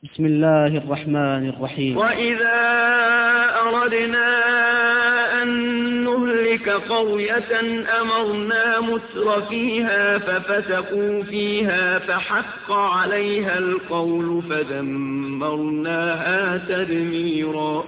بسم الله الرحمن الرحيم. وإذا أردنا أن نهلك قرية أمرنا متر فيها ففسقوا فيها فحق عليها القول فدمرناها تدميرا.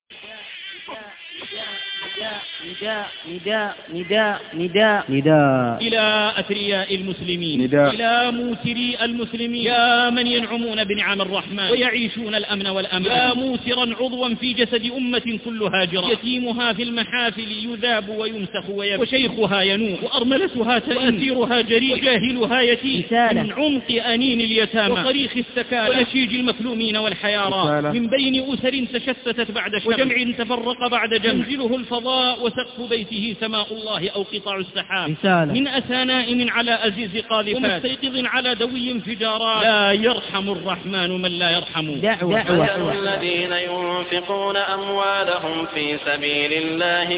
نداء نداء نداء نداء نداء إلى أثرياء المسلمين، نداء إلى موسري المسلمين، يا من ينعمون بنعم الرحمن ويعيشون الأمن والأمان، يا موسرا عضوا في جسد أمة كلها جرى، يتيمها في المحافل يذاب ويمسخ ويبكي، وشيخها ينوح، وأرملتها تئن، وأسيرها جريح، وجاهلها يتيم، من عمق أنين اليتامى وصريخ السكالى ونشيج المكلومين والحيارى، من بين أسر تشتتت بعد شمس وجمع تفرق بعد جمع، ينزله الفضاء وسقف بيته سماء الله أو قطع السحاب، من أسى نائم على أزيز قاذفات ومستيقظ على دوي انفجارات، لا يرحم الرحمن من لا يرحم. دعوة. الذين ينفقون أموالهم في سبيل الله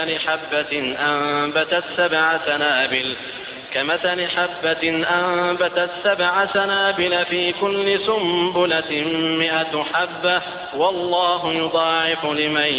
كمثل حبة أنبتت 7 سنابل في كل سنبلة 100 حبة والله يضاعف لمن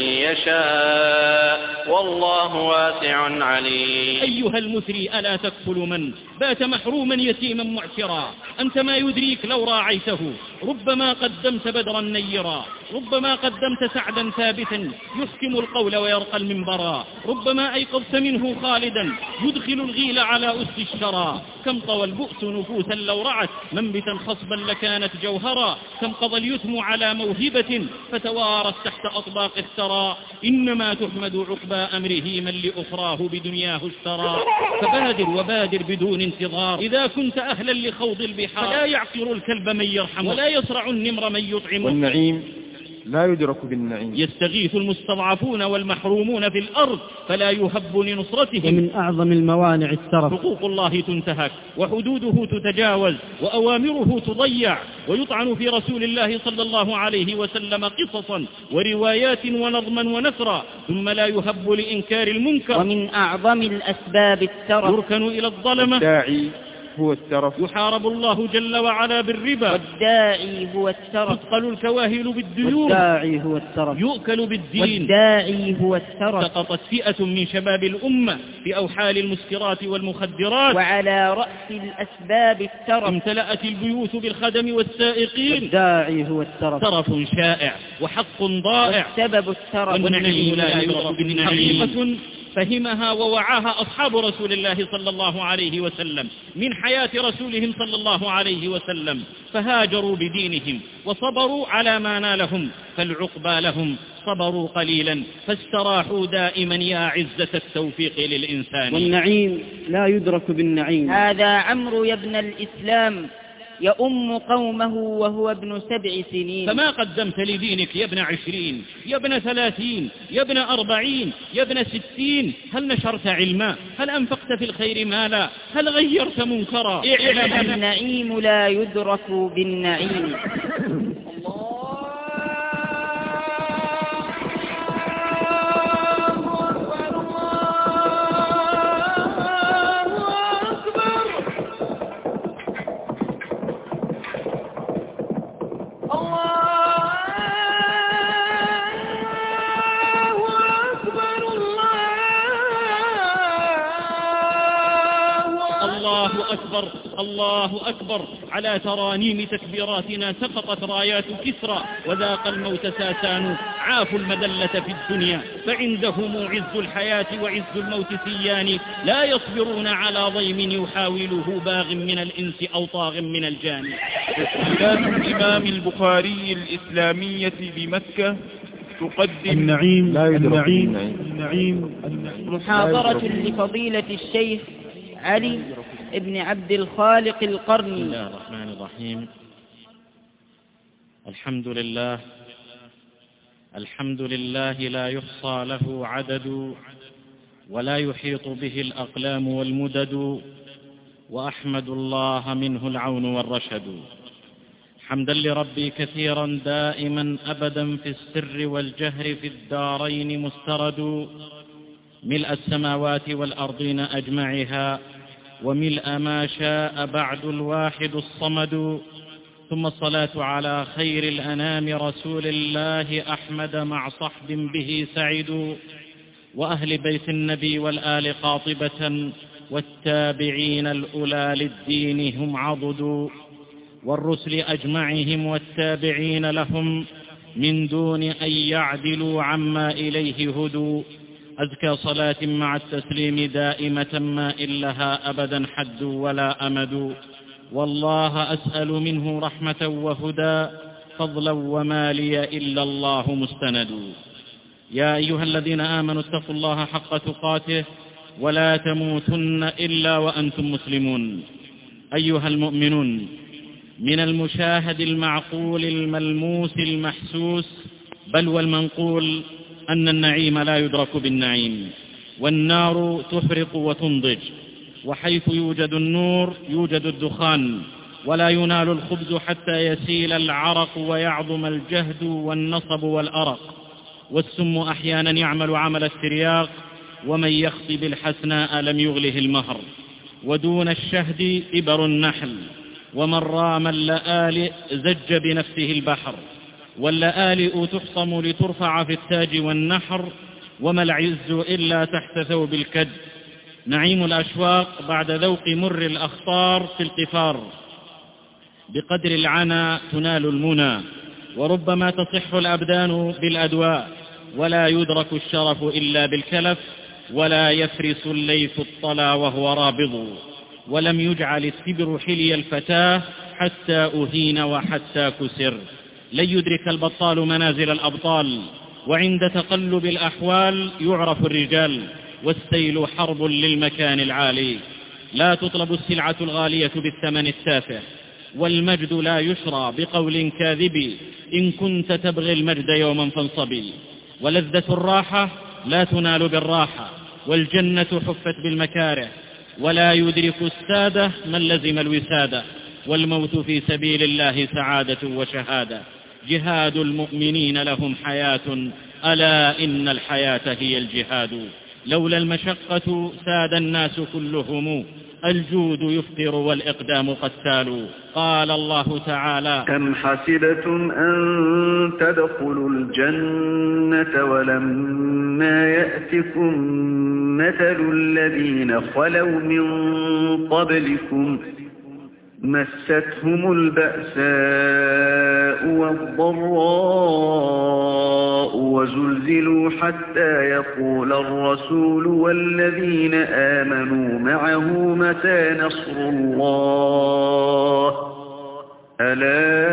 يشاء والله واسع عليم. أيها المثري ألا تكفل من بات محروما يتيما معسرا؟ أنت ما يدريك لو راعيته، ربما قدمت بدرا نيرا، ربما قدمت سعدا ثابتا يحكم القول ويرقى المنبرا، ربما أيقظت منه خالدا يدخل الغيل على أس الشرى. كم طوى البؤس نفوسا لو رعت منبتا خصبا لكانت جوهرا، كم قضى اليتم على موهبة فتوارت تحت أطباق الثرى. إنما تحمد عقبى أمره من لأخراه بدنياه اشترى. فبادر وبادر بدون انتظار إذا كنت أهلا لخوض البحار، فلا يعقر الكلب من يرحم ولا يصرع النمر من يطعم. والنعيم لا يدرك بالنعيم. يستغيث المستضعفون والمحرومون في الأرض فلا يهب لنصرتهم. ومن أعظم الموانع الترف. حقوق الله تنتهك وحدوده تتجاوز وأوامره تضيع، ويطعن في رسول الله صلى الله عليه وسلم قصصا وروايات ونظما ونثرا، ثم لا يهب لإنكار المنكر. ومن أعظم الأسباب الترف. يركن إلى الظلمة. الداعي هو الترف. يحارب الله جل وعلا بالربا. والداعي هو الترف. تثقل الكواهل بالديون. والداعي هو الترف. يؤكل بالدين. والداعي هو الترف. سقطت فئة من شباب الأمة في أوحال المسكرات والمخدرات. وعلى رأس الأسباب الترف. امتلأت البيوت بالخدم والسائقين. والداعي هو الترف. ترف شائع وحق ضائع. والسبب الترف. والنعيم لا يدرك بالنعيم. حقيقة فهمها ووعاها أصحاب رسول الله صلى الله عليه وسلم من حياة رسولهم صلى الله عليه وسلم، فهاجروا بدينهم وصبروا على ما نالهم، فالعقبى لهم صبروا قليلا فاستراحوا دائما يا عزة التوفيق للإنسان. والنعيم لا يدرك بالنعيم. هذا عمرو يا ابن الإسلام يؤم قومه وهو ابن 7 سنين. فما قدمت لدينك يا ابن 20 يا ابن 30 يا ابن 40 يا ابن 60؟ هل نشرت علما؟ هل أنفقت في الخير مالا؟ هل غيرت منكرا؟ النعيم لا يدرك بالنعيم. الله أكبر. على ترانيم تكبيراتنا سقطت رايات كسرى وذاق الموت ساسان، عافوا المذلة في الدنيا فعندهم عز الحياة وعز الموت سيان، لا يصبرون على ضيم يحاوله باغ من الإنس أو طاغ من الجان. تسجيلات الإمام البخاري الإسلامية بمكة تقدم النعيم لا يدرك النعيم النعيم. محاضرة لفضيلة الشيخ علي ابن عبد الخالق القرني. بسم الله الرحمن الرحيم. الحمد لله لا يحصى له عدد ولا يحيط به الأقلام والمدد، وأحمد الله منه العون والرشد، حمدا لربي كثيرا دائما أبدا في السر والجهر في الدارين مسترد، ملء السماوات والأرضين أجمعها وملء ما شاء بعد الواحد الصمد، ثم الصلاة على خير الأنام رسول الله أحمد مع صحب به سعدوا، وأهل بيت النبي والآل قاطبة، والتابعين الأولى للدين هم عضدوا، والرسل أجمعهم والتابعين لهم من دون أن يعدلوا عما إليه هدوا. أزكى صلاة مع التسليم دائمة ما إن لها أبدا حد ولا أمد، والله أسأل منه رحمة وهدى فضلا وما لي إلا الله مستند. يا أيها الذين آمنوا اتقوا الله حق تقاته ولا تموتن إلا وأنتم مسلمون. أيها المؤمنون، من المشاهد المعقول الملموس المحسوس بل والمنقول أن النعيم لا يدرك بالنعيم، والنار تحرق وتنضج، وحيث يوجد النور يوجد الدخان، ولا ينال الخبز حتى يسيل العرق ويعظم الجهد والنصب والأرق، والسم أحيانا يعمل عمل الترياق، ومن يخطب الحسناء لم يغله المهر، ودون الشهد إبر النحل، ومن رام اللآلئ زج بنفسه البحر، واللآلئ تحصم لترفع في التاج والنحر، وما العز إلا تحت ثوب الكد. نعيم الأشواق بعد ذوق مر الأخطار في القفار، بقدر العنا تنال المنى، وربما تصح الأبدان بالأدواء، ولا يدرك الشرف إلا بالكلف، ولا يفرس الليث الطلا وهو رابض، ولم يجعل السبر حلي الفتاة حتى أهين وحتى كسر. لن يدرك البطال منازل الأبطال، وعند تقلب الأحوال يعرف الرجال، والسيل حرب للمكان العالي. لا تطلب السلعة الغالية بالثمن التافه، والمجد لا يشرى بقول كاذب، إن كنت تبغي المجد يوما فانصبي. ولذة الراحة لا تنال بالراحة، والجنة حفت بالمكاره، ولا يدرك السادة من لزم الوسادة، والموت في سبيل الله سعادة وشهادة. جهاد المؤمنين لهم حياة، ألا إن الحياة هي الجهاد. لولا المشقة ساد الناس كلهم، الجود يفطر والإقدام قتال. قال الله تعالى: أم حسبتم أن تدخلوا الجنة ولما يأتكم مثل الذين خلوا من قبلكم مستهم البأساء والضراء وزلزلوا حتى يقول الرسول والذين آمنوا معه متى نصر الله ألا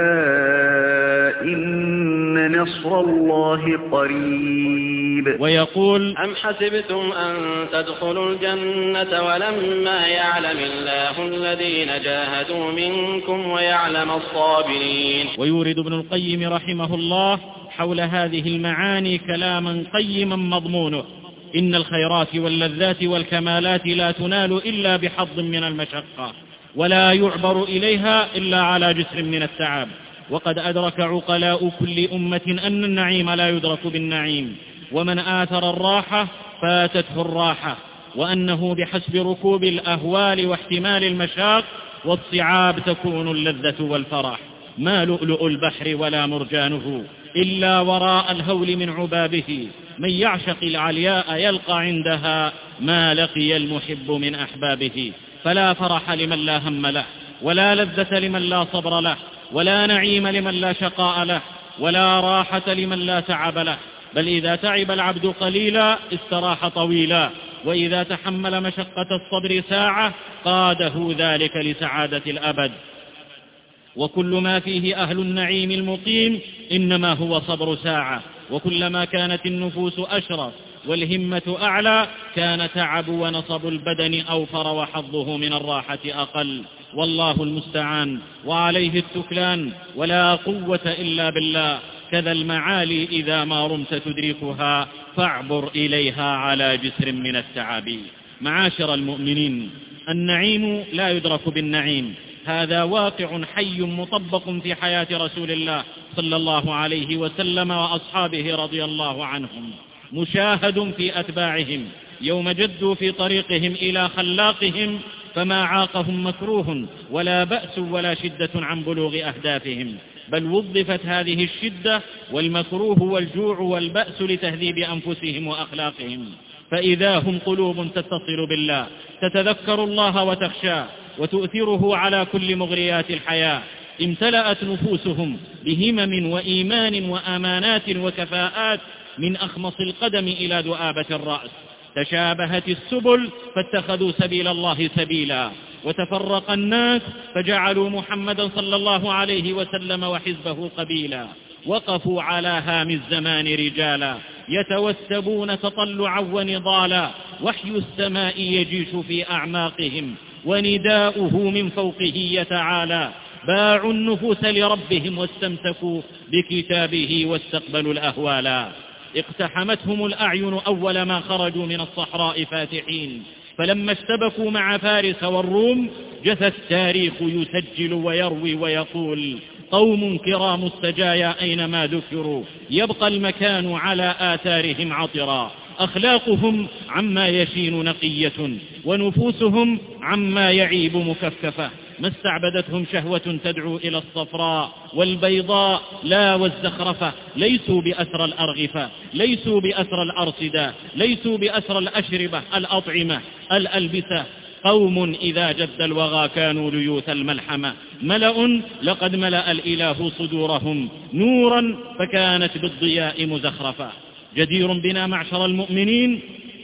إن نصر الله قريب. ويقول: أم حسبتم أن تدخلوا الجنة ولما يعلم الله الذين جاهدوا منكم ويعلم الصابرين. ويورد ابن القيم رحمه الله حول هذه المعاني كلاما قيما مضمونه: إن الخيرات واللذات والكمالات لا تنال إلا بحظ من المشقة، ولا يعبر إليها إلا على جسر من التعب. وقد أدرك عقلاء كل أمة أن النعيم لا يدرك بالنعيم، ومن آثر الراحة فاتته الراحة، وأنه بحسب ركوب الأهوال واحتمال المشاق والصعاب تكون اللذة والفرح. ما لؤلؤ البحر ولا مرجانه إلا وراء الهول من عبابه، من يعشق العلياء يلقى عندها ما لقي المحب من أحبابه. فلا فرح لمن لا هم له، ولا لذة لمن لا صبر له، ولا نعيم لمن لا شقاء له، ولا راحة لمن لا تعب له. بل إذا تعب العبد قليلا استراح طويلا، وإذا تحمل مشقة الصبر ساعة قاده ذلك لسعادة الأبد. وكل ما فيه أهل النعيم المقيم إنما هو صبر ساعة، وكلما كانت النفوس أشرف والهمة أعلى كان تعب ونصب البدن أوفر وحظه من الراحة أقل. والله المستعان وعليه التكلان، ولا قوة إلا بالله. كذا المعالي إذا ما رمت تدركها فاعبر إليها على جسر من التعب. معاشر المؤمنين، النعيم لا يدرك بالنعيم، هذا واقع حي مطبق في حياة رسول الله صلى الله عليه وسلم وأصحابه رضي الله عنهم، مشاهد في أتباعهم يوم جدوا في طريقهم إلى خلاقهم فما عاقهم مكروه ولا بأس ولا شدة عن بلوغ أهدافهم، بل وظفت هذه الشدة والمكروه والجوع والبأس لتهذيب أنفسهم وأخلاقهم، فإذا هم قلوب تتصل بالله تتذكر الله وتخشاه وتؤثره على كل مغريات الحياة، امتلأت نفوسهم بهمم وإيمان وأمانات وكفاءات من أخمص القدم إلى دؤابة الرأس، تشابهت السبل فاتخذوا سبيل الله سبيلا، وتفرق الناس فجعلوا محمدا صلى الله عليه وسلم وحزبه قبيلا، وقفوا على هام الزمان رجالا يتوثبون تطلعا ونضالا، وحي السماء يجيش في أعماقهم ونداؤه من فوقه يتعالى، باعوا النفوس لربهم واستمسكوا بكتابه واستقبلوا الأهوالا، اقتحمتهم الأعين أول ما خرجوا من الصحراء فاتحين، فلما اشتبكوا مع فارس والروم جثى التاريخ يسجل ويروي ويقول: قوم كرام السجايا أينما ذكروا يبقى المكان على آثارهم عطرا، أخلاقهم عما يشين نقية ونفوسهم عما يعيب مكففة، ما استعبدتهم شهوة تدعو إلى الصفراء والبيضاء لا والزخرفة، ليسوا بأسر الأرغفة، ليسوا بأسر الأرصدة، ليسوا بأسر الأشربة الأطعمة الألبسة، قوم إذا جد الوغى كانوا ليوث الملحمة، ملأ لقد ملأ الإله صدورهم نورا فكانت بالضياء مزخرفة. جدير بنا معشر المؤمنين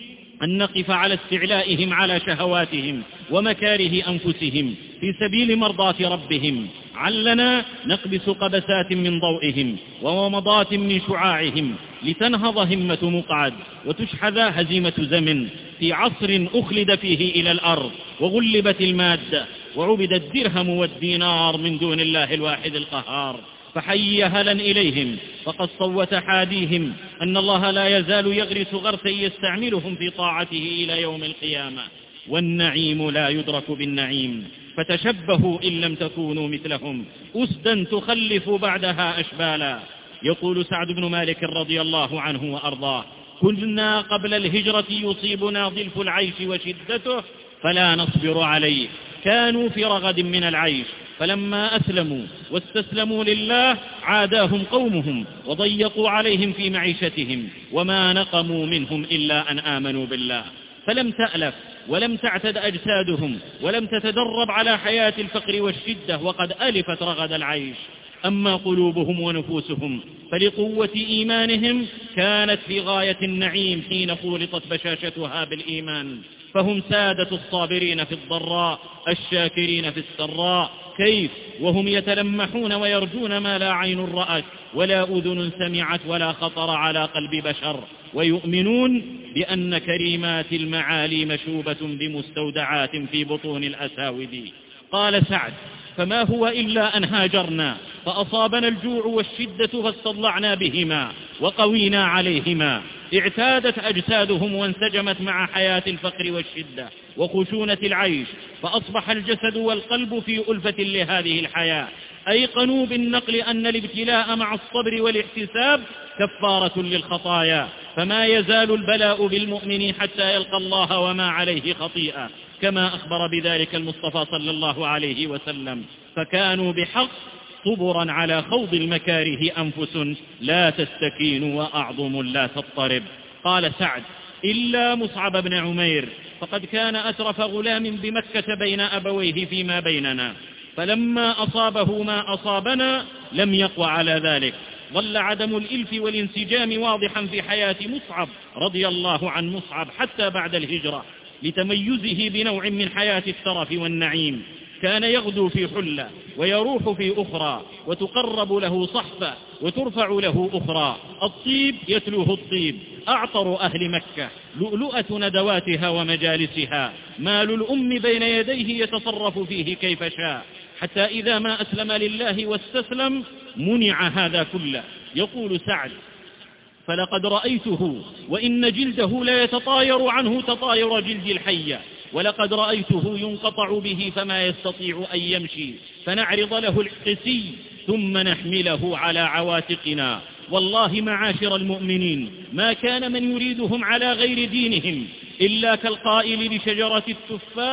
أن نقف على استعلائهم على شهواتهم ومكاره أنفسهم في سبيل مرضاة ربهم، علنا نقبس قبسات من ضوئهم وومضات من شعاعهم لتنهض همة مقعد وتشحذ هزيمة زمن في عصر أخلد فيه إلى الأرض وغلبت المادة وعبد الدرهم والدينار من دون الله الواحد القهار، فحي هلا إليهم فقد صوت حاديهم أن الله لا يزال يغرس غرسا يستعملهم في طاعته إلى يوم القيامة، والنعيم لا يدرك بالنعيم، فتشبهوا إن لم تكونوا مثلهم أسدا تخلف بعدها أشبالا. يقول سعد بن مالك رضي الله عنه وأرضاه: كنا قبل الهجرة يصيبنا ضلف العيش وشدته فلا نصبر عليه، كانوا في رغد من العيش، فلما أسلموا واستسلموا لله عاداهم قومهم وضيقوا عليهم في معيشتهم، وما نقموا منهم إلا أن آمنوا بالله، فلم تألف ولم تعتد أجسادهم ولم تتدرب على حياة الفقر والشدة وقد ألفت رغد العيش. أما قلوبهم ونفوسهم فلقوة إيمانهم كانت في غاية النعيم حين خولطت بشاشتها بالإيمان، فهم سادة الصابرين في الضراء الشاكرين في السراء، كيف وهم يتلمحون ويرجون ما لا عين رأت ولا أذن سمعت ولا خطر على قلب بشر، ويؤمنون بأن كريمات المعالي مشوبة بمستودعات في بطون الأساود. قال سعد: فما هو إلا أن هاجرنا فأصابنا الجوع والشدة فاستضلعنا بهما وقوينا عليهما، اعتادت أجسادهم وانسجمت مع حياة الفقر والشدة وخشونة العيش، فأصبح الجسد والقلب في ألفة لهذه الحياة، أيقنوا بالنقل أن الابتلاء مع الصبر والاحتساب كفارة للخطايا، فما يزال البلاء بالمؤمن حتى يلقى الله وما عليه خطيئة، كما أخبر بذلك المصطفى صلى الله عليه وسلم، فكانوا بحق صبرا على خوض المكاره أنفس لا تستكين وأعظم لا تضطرب. قال سعد: إلا مصعب بن عمير فقد كان أترف غلام بمكة بين أبويه فيما بيننا، فلما أصابه ما أصابنا لم يقوى على ذلك، ظل عدم الإلف والانسجام واضحا في حياة مصعب رضي الله عن مصعب حتى بعد الهجرة، لتميزه بنوع من حياة الترف والنعيم، كان يغدو في حلة ويروح في أخرى، وتقرب له صحفة وترفع له أخرى، الطيب يتلوه الطيب، أعطر أهل مكة، لؤلؤة ندواتها ومجالسها، مال الأم بين يديه يتصرف فيه كيف شاء، حتى إذا ما أسلم لله واستسلم منع هذا كله. يقول سعد: فلقد رأيته وإن جلده لا يتطاير عنه تطاير جلد الحية، ولقد رأيته ينقطع به فما يستطيع أن يمشي، فنعرض له القسي ثم نحمله على عواتقنا. والله معاشر المؤمنين ما كان من يريدهم على غير دينهم إلا كالقائل لشجرة التفاح: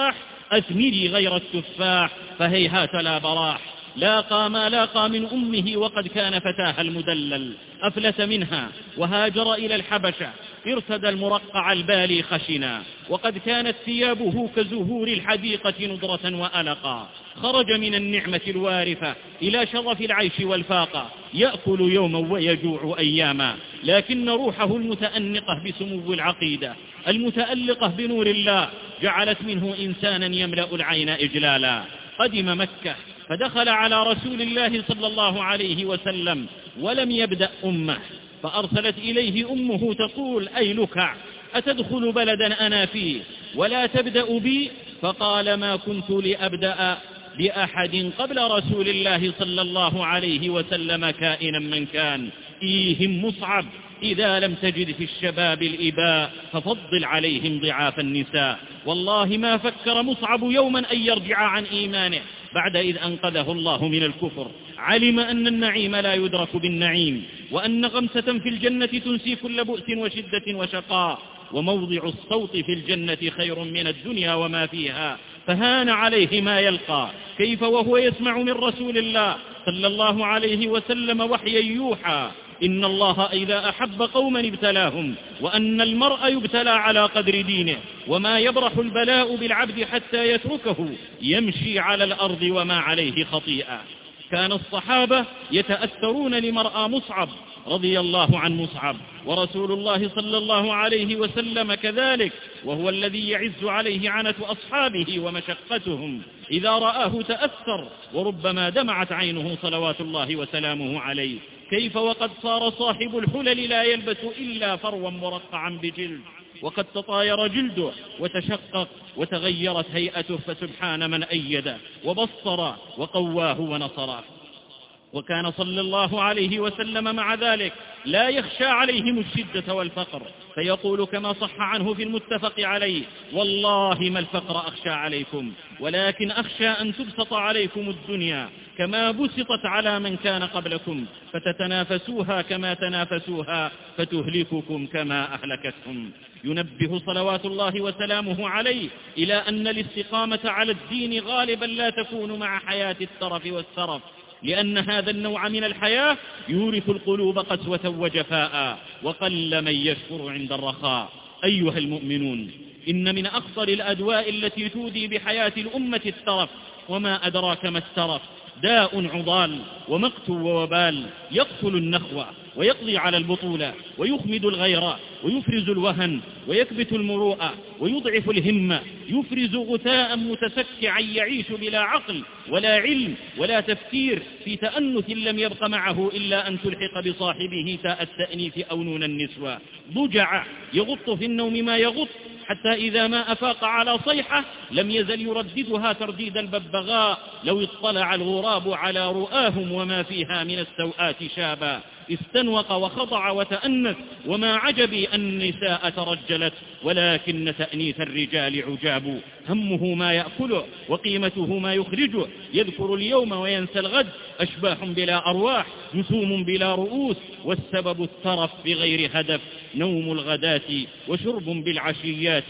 أثمري غير التفاح فهيهات لا براح. لاقى ما لاقى من أمه وقد كان فتاها المدلل، أفلت منها وهاجر إلى الحبشة، ارتدى المرقع البالي خشنا، وقد كانت ثيابه كزهور الحديقة نضرة وألقا. خرج من النعمة الوارفة إلى شرف العيش والفاقة، يأكل يوما ويجوع أياما، لكن روحه المتأنقة بسمو العقيدة المتألقة بنور الله جعلت منه إنسانا يملأ العين إجلالا. قدم مكة فدخل على رسول الله صلى الله عليه وسلم ولم يبدأ أمه، فأرسلت إليه أمه تقول: أي لكع، أتدخل بلدا أنا فيه ولا تبدأ بي؟ فقال: ما كنت لأبدأ بأحد قبل رسول الله صلى الله عليه وسلم كائنا من كان. إيهم مصعب إذا لم تجد في الشباب الإباء ففضل عليهم ضعاف النساء. والله ما فكر مصعب يوما أن يرجع عن إيمانه بعد إذ أنقذه الله من الكفر. علم أن النعيم لا يدرك بالنعيم، وأن غمسة في الجنة تنسي كل بؤس وشدة وشقاء، وموضع الصوت في الجنة خير من الدنيا وما فيها. فهان عليه ما يلقى، كيف وهو يسمع من رسول الله صلى الله عليه وسلم وحيا يوحى إن الله إذا أحب قوما ابتلاهم، وأن المرء يبتلى على قدر دينه، وما يبرح البلاء بالعبد حتى يتركه يمشي على الأرض وما عليه خطيئة. كان الصحابة يتأثرون لمرأى مصعب رضي الله عن مصعب، ورسول الله صلى الله عليه وسلم كذلك، وهو الذي يعز عليه عنة أصحابه ومشقتهم. إذا رآه تأثر، وربما دمعت عينه صلوات الله وسلامه عليه. كيف وقد صار صاحب الحلل لا يلبس إلا فروا مرقعا بجلد، وقد تطاير جلده وتشقق وتغيرت هيئته، فسبحان من أيده وبصر وقواه ونصره. وكان صلى الله عليه وسلم مع ذلك لا يخشى عليهم الشدة والفقر، فيقول كما صح عنه في المتفق عليه: والله ما الفقر أخشى عليكم، ولكن أخشى أن تبسط عليكم الدنيا كما بسطت على من كان قبلكم، فتتنافسوها كما تنافسوها، فتهلككم كما أهلكتهم. ينبه صلوات الله وسلامه عليه إلى أن الاستقامة على الدين غالبا لا تكون مع حياة الترف والسرف، لأن هذا النوع من الحياة يورث القلوب قسوة وجفاء، وقل من يشكر عند الرخاء. أيها المؤمنون، إن من أخطر الأدواء التي تودي بحياة الأمة الترف، وما أدراك ما الترف؟ داء عضال ومقت ووبال، يقتل النخوة ويقضي على البطولة ويخمد الغيراء ويفرز الوهن ويكبت المروءة ويضعف الهمة، يفرز غثاء متسكعا يعيش بلا عقل ولا علم ولا تفكير، في تأنث لم يبق معه إلا أن تلحق بصاحبه تاء التأنيث أو نون النسوة. ضجع يغط في النوم ما يغط، حتى إذا ما أفاق على صيحة لم يزل يرددها ترديد الببغاء: لو اطلع الغراب على رؤاهم وما فيها من السوءات شابا. استنوق وخضع وتأنث، وما عجبي أن النساء ترجلت، ولكن تأنيث الرجال عجاب. همه ما يأكله وقيمته ما يخرجه، يذكر اليوم وينسى الغد، أشباح بلا أرواح، جسوم بلا رؤوس، والسبب الترف بغير هدف، نوم الغداة وشرب بالعشيات،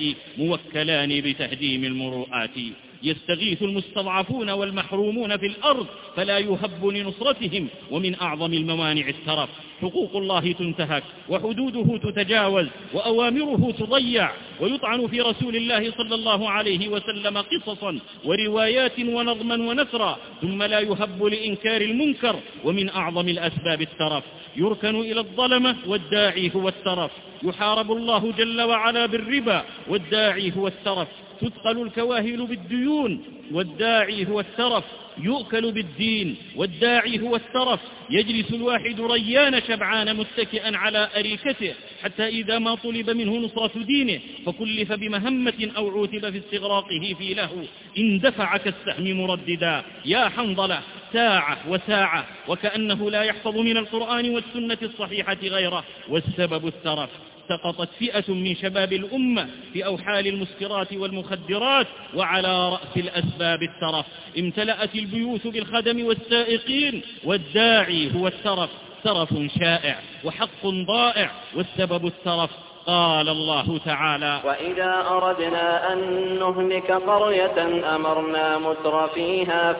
موكلان بتهديم المروءات. يستغيث المستضعفون والمحرومون في الأرض فلا يهب لنصرتهم، ومن أعظم الموانع الترف. حقوق الله تنتهك وحدوده تتجاوز وأوامره تضيع، ويطعن في رسول الله صلى الله عليه وسلم قصصا وروايات ونظما ونثرا، ثم لا يهب لإنكار المنكر. ومن أعظم الأسباب الترف. يركن إلى الظلمة والداعي هو الترف، يحارب الله جل وعلا بالربا والداعي هو الترف، تثقل الكواهل بالديون والداعي هو الترف، يؤكل بالدين والداعي هو الترف. يجلس الواحد ريان شبعان متكئا على أريكته، حتى إذا ما طلب منه نصرة دينه فكلف بمهمة أو عوتب في استغراقه في لهو، اندفع كالسهم مرددا. يا حنظلة، ساعة وساعة، وكأنه لا يحفظ من القرآن والسنة الصحيحة غيره. والسبب الترف. سقطت فئة من شباب الأمة في أوحال المسكرات والمخدرات، وعلى رأس الأسباب الترف. امتلأت البيوت بالخدم والسائقين، والداعي هو الترف. ترف شائع وحق ضائع، والسبب الترف. قال الله تعالى: وإذا أردنا أن نهلك قرية أمرنا متر فيها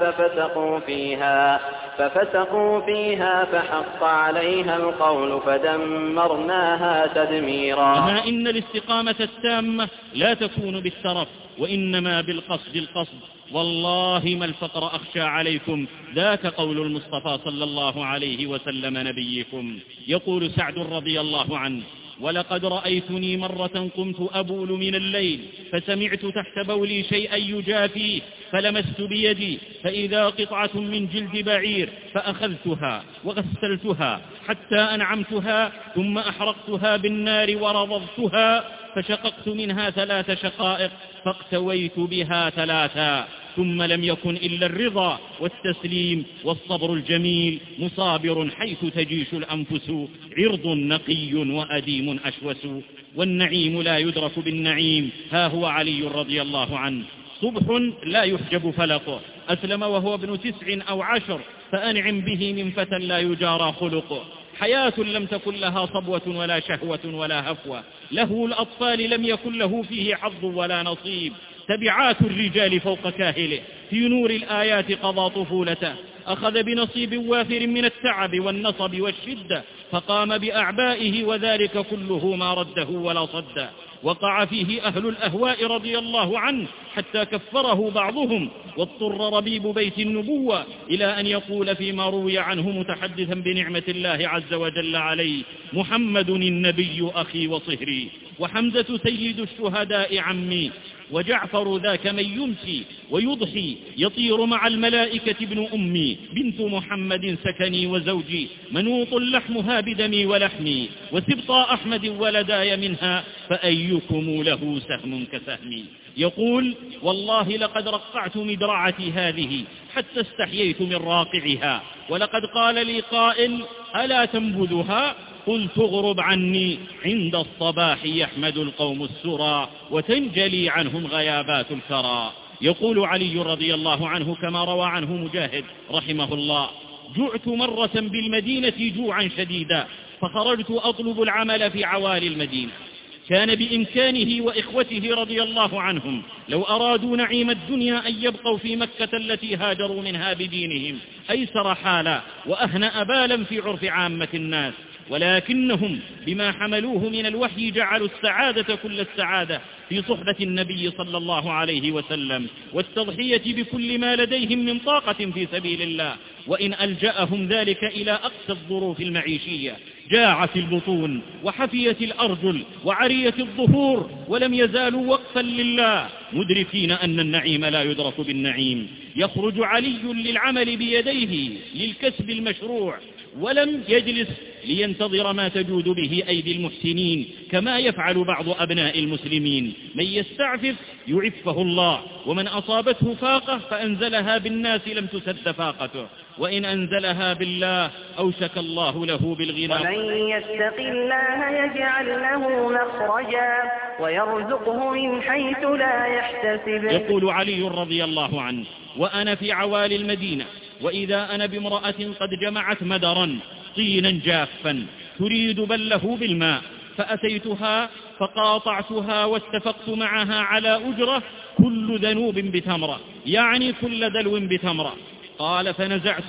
ففسقوا فيها فحق عليها القول فدمرناها تدميرا. أما إن الاستقامة التامة لا تكون بالترف، وإنما بالقصد والله ما الفقر أخشى عليكم، ذاك قول المصطفى صلى الله عليه وسلم نبيكم. يقول سعد رضي الله عنه: ولقد رأيتني مرة قمت أبول من الليل فسمعت تحت بولي شيئا يجافيه فلمست بيدي فإذا قطعة من جلد بعير فأخذتها وغسلتها حتى أنعمتها ثم أحرقتها بالنار ورضضتها فشققت منها 3 شقائق فاقتويت بها 3 ثم لم يكن إلا الرضا والتسليم والصبر الجميل مصابر حيث تجيش الأنفس عرض نقي وأديم أشوس والنعيم لا يدرك بالنعيم. ها هو علي رضي الله عنه صبح لا يحجب فلقه أسلم وهو ابن 9 أو 10 فأنعم به من فتى لا يجارى خلقه. حياة لم تكن لها صبوة ولا شهوة ولا هفوة، له الأطفال لم يكن له فيه حظ ولا نصيب، تبعات الرجال فوق كاهله في نور الآيات قضى طفولته، أخذ بنصيب وافر من التعب والنصب والشدة فقام بأعبائه وذلك كله ما رده ولا صد. وقع فيه أهل الأهواء رضي الله عنه حتى كفره بعضهم، واضطر ربيب بيت النبوة إلى أن يقول فيما روي عنه متحدثا بنعمة الله عز وجل عليه: محمد النبي أخي وصهري، وحمزة سيد الشهداء عمي، وجعفر ذاك من يمسي ويضحي يطير مع الملائكة ابن أمي، بنت محمد سكني وزوجي، منوط لحمها بدمي ولحمي، وسبطى أحمد ولداي منها، فأيكم له سهم كسهمي. يقول: والله لقد رقعت مدرعتي هذه حتى استحييت من راقعها، ولقد قال لي قائل: ألا تنبذها؟ قلت: اغرب عني، عند الصباح يحمد القوم السرى وتنجلي عنهم غيابات الكرى. يقول علي رضي الله عنه كما روى عنه مجاهد رحمه الله: جعت مرة بالمدينة جوعا شديدا فخرجت أطلب العمل في عوالي المدينة. كان بإمكانه وإخوته رضي الله عنهم لو أرادوا نعيم الدنيا أن يبقوا في مكة التي هاجروا منها بدينهم أيسر حالا وأهنأ بالا في عرف عامة الناس، ولكنهم بما حملوه من الوحي جعلوا السعادة كل السعادة في صحبة النبي صلى الله عليه وسلم والتضحية بكل ما لديهم من طاقة في سبيل الله، وإن ألجأهم ذلك إلى أقصى الظروف المعيشية. جاعت البطون وحفيت الأرجل وعريت الظهور ولم يزالوا وقفا لله مدركين أن النعيم لا يدرك بالنعيم. يخرج علي للعمل بيديه للكسب المشروع ولم يجلس لينتظر ما تجود به أيدي المحسنين كما يفعل بعض أبناء المسلمين. من يستعفف يعفه الله، ومن أصابته فاقة فأنزلها بالناس لم تسد فاقته، وإن أنزلها بالله أوشك الله له بالغنى. ومن يتق الله يجعل له مخرجا ويرزقه من حيث لا يحتسب. يقول علي رضي الله عنه: وأنا في عوالي المدينة وإذا أنا بامرأة قد جمعت مدرا طينا جافا تريد بله بالماء، فأتيتها فقاطعتها واتفقت معها على أجرة كل ذنوب بتمرة، يعني كل دلو بتمرة. قال: فنزعت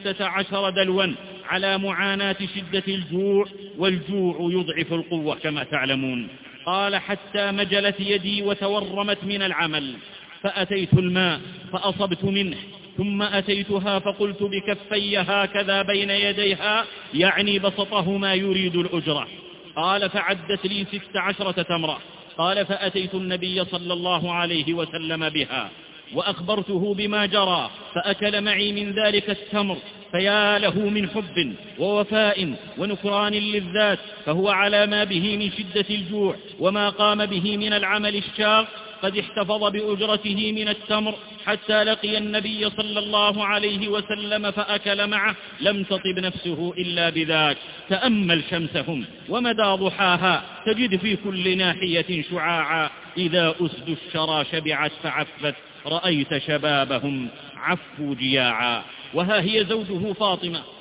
16 دلوا على معاناة شدة الجوع، والجوع يضعف القوة كما تعلمون. قال: حتى مجلت يدي وتورمت من العمل، فأتيت الماء فأصبت منه، ثم أتيتها فقلت بكفي هكذا بين يديها، يعني بسطهما يريد الأجرة. قال: فعدت لي 16 تمرة. قال: فأتيت النبي صلى الله عليه وسلم بها وأخبرته بما جرى، فأكل معي من ذلك التمر، فيا له من حب ووفاء ونكران للذات، فهو على ما به من شدة الجوع وما قام به من العمل الشاق قد احتفظ بأجرته من التمر حتى لقي النبي صلى الله عليه وسلم فأكل معه، لم تطب نفسه إلا بذاك. تأمل شمسهم ومدى ضحاها، تجد في كل ناحية شعاعا، إذا أسد الشرى شبعت فعفت، رأيت شبابهم عفوا جياعا. وها هي زوجه فاطمة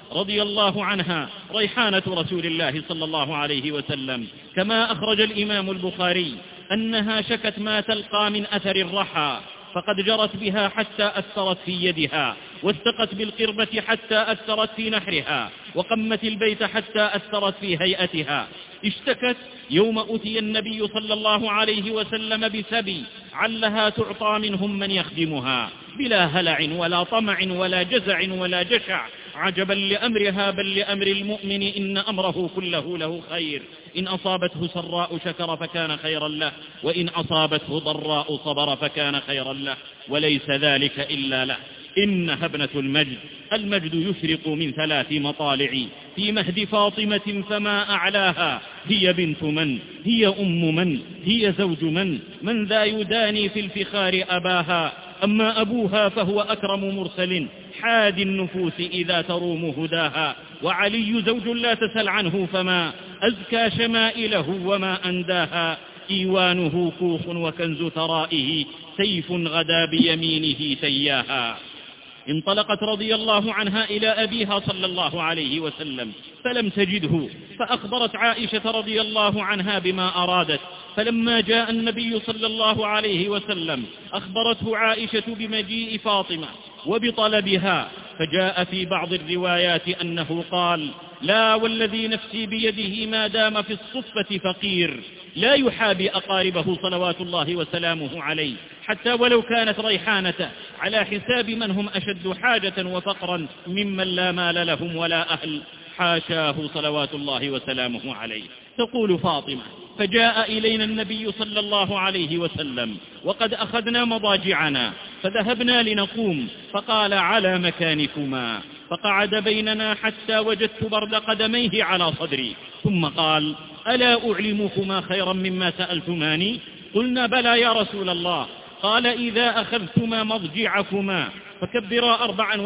رضي الله عنها ريحانة رسول الله صلى الله عليه وسلم، كما أخرج الإمام البخاري أنها شكت ما تلقى من أثر الرحى، فقد جرت بها حتى أثرت في يدها، واستقت بالقربة حتى أثرت في نحرها، وقمت البيت حتى أثرت في هيئتها. اشتكت يوم أتي النبي صلى الله عليه وسلم بسبي علها تعطى منهم من يخدمها، بلا هلع ولا طمع ولا جزع ولا جشع. عجبا لأمرها، بل لأمر المؤمن إن أمره كله له خير، إن أصابته سراء شكر فكان خيرا له، وإن أصابته ضراء صبر فكان خيرا له، وليس ذلك إلا له. إنها ابنة المجد، المجد يشرق من 3 مطالع في مهد فاطمة فما أعلاها. هي بنت من؟ هي أم من؟ هي زوج من ذا يداني في الفخار أباها؟ أما أبوها فهو أكرم مرسل حاد النفوس إذا تروم هداها، وعلي زوج لا تسل عنه فما أزكى شمائله وما أنداها. إيوانه كوخ وكنز ثرائه سيف غدا بيمينه تياها. انطلقت رضي الله عنها إلى أبيها صلى الله عليه وسلم فلم تجده، فأخبرت عائشة رضي الله عنها بما أرادت، فلما جاء النبي صلى الله عليه وسلم أخبرته عائشة بمجيء فاطمة وبطلبها، فجاء في بعض الروايات أنه قال: لا والذي نفسي بيده ما دام في الصفة فقير لا يحابي أقاربه صلوات الله وسلامه عليه، حتى ولو كانت ريحانته على حساب من هم أشد حاجة وفقرا ممن لا مال لهم ولا أهل، حاشاه صلوات الله وسلامه عليه. تقول فاطمة: فجاء إلينا النبي صلى الله عليه وسلم وقد أخذنا مضاجعنا فذهبنا لنقوم، فقال: على مكانكما، فقعد بيننا حتى وجدت برد قدميه على صدري، ثم قال: ألا أعلمكما خيرا مما سألتماني؟ قلنا: بلى يا رسول الله. قال: إذا أخذتما مضجعكما فكبرا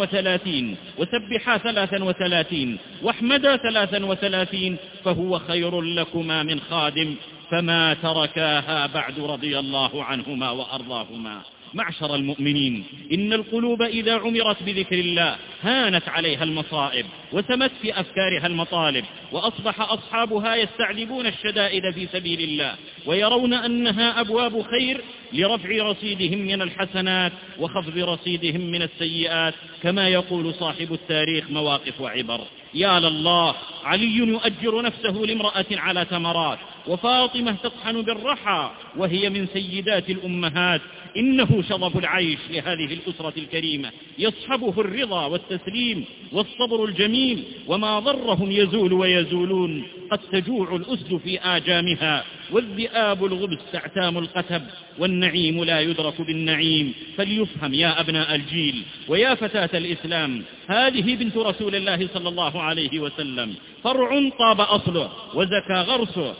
34 وسبحا 33 واحمدا 33 فهو خير لكما من خادم، فما تركاها بعد رضي الله عنهما وأرضاهما. معشر المؤمنين، إن القلوب إذا عمرت بذكر الله هانت عليها المصائب وسمت في أفكارها المطالب، وأصبح أصحابها يستعذبون الشدائد في سبيل الله، ويرون أنها أبواب خير لرفع رصيدهم من الحسنات وخفض رصيدهم من السيئات، كما يقول صاحب التاريخ: مواقف وعبر. يا لله، علي يؤجر نفسه لامرأة على تمرات، وفاطمة تطحن بالرحى وهي من سيدات الأمهات. إنه شظف العيش لهذه الأسرة الكريمة، يصحبه الرضا والتسليم والصبر الجميل، وما ضرهم يزول ويزولون. قد تجوع الأسد في آجامها، والذئاب الغبس تعتام القتب، والنعيم لا يدرك بالنعيم. فليفهم يا أبناء الجيل ويا فتاة الإسلام، هذه بنت رسول الله صلى الله عليه وسلم، فرع طاب أصله وزكى غرسه،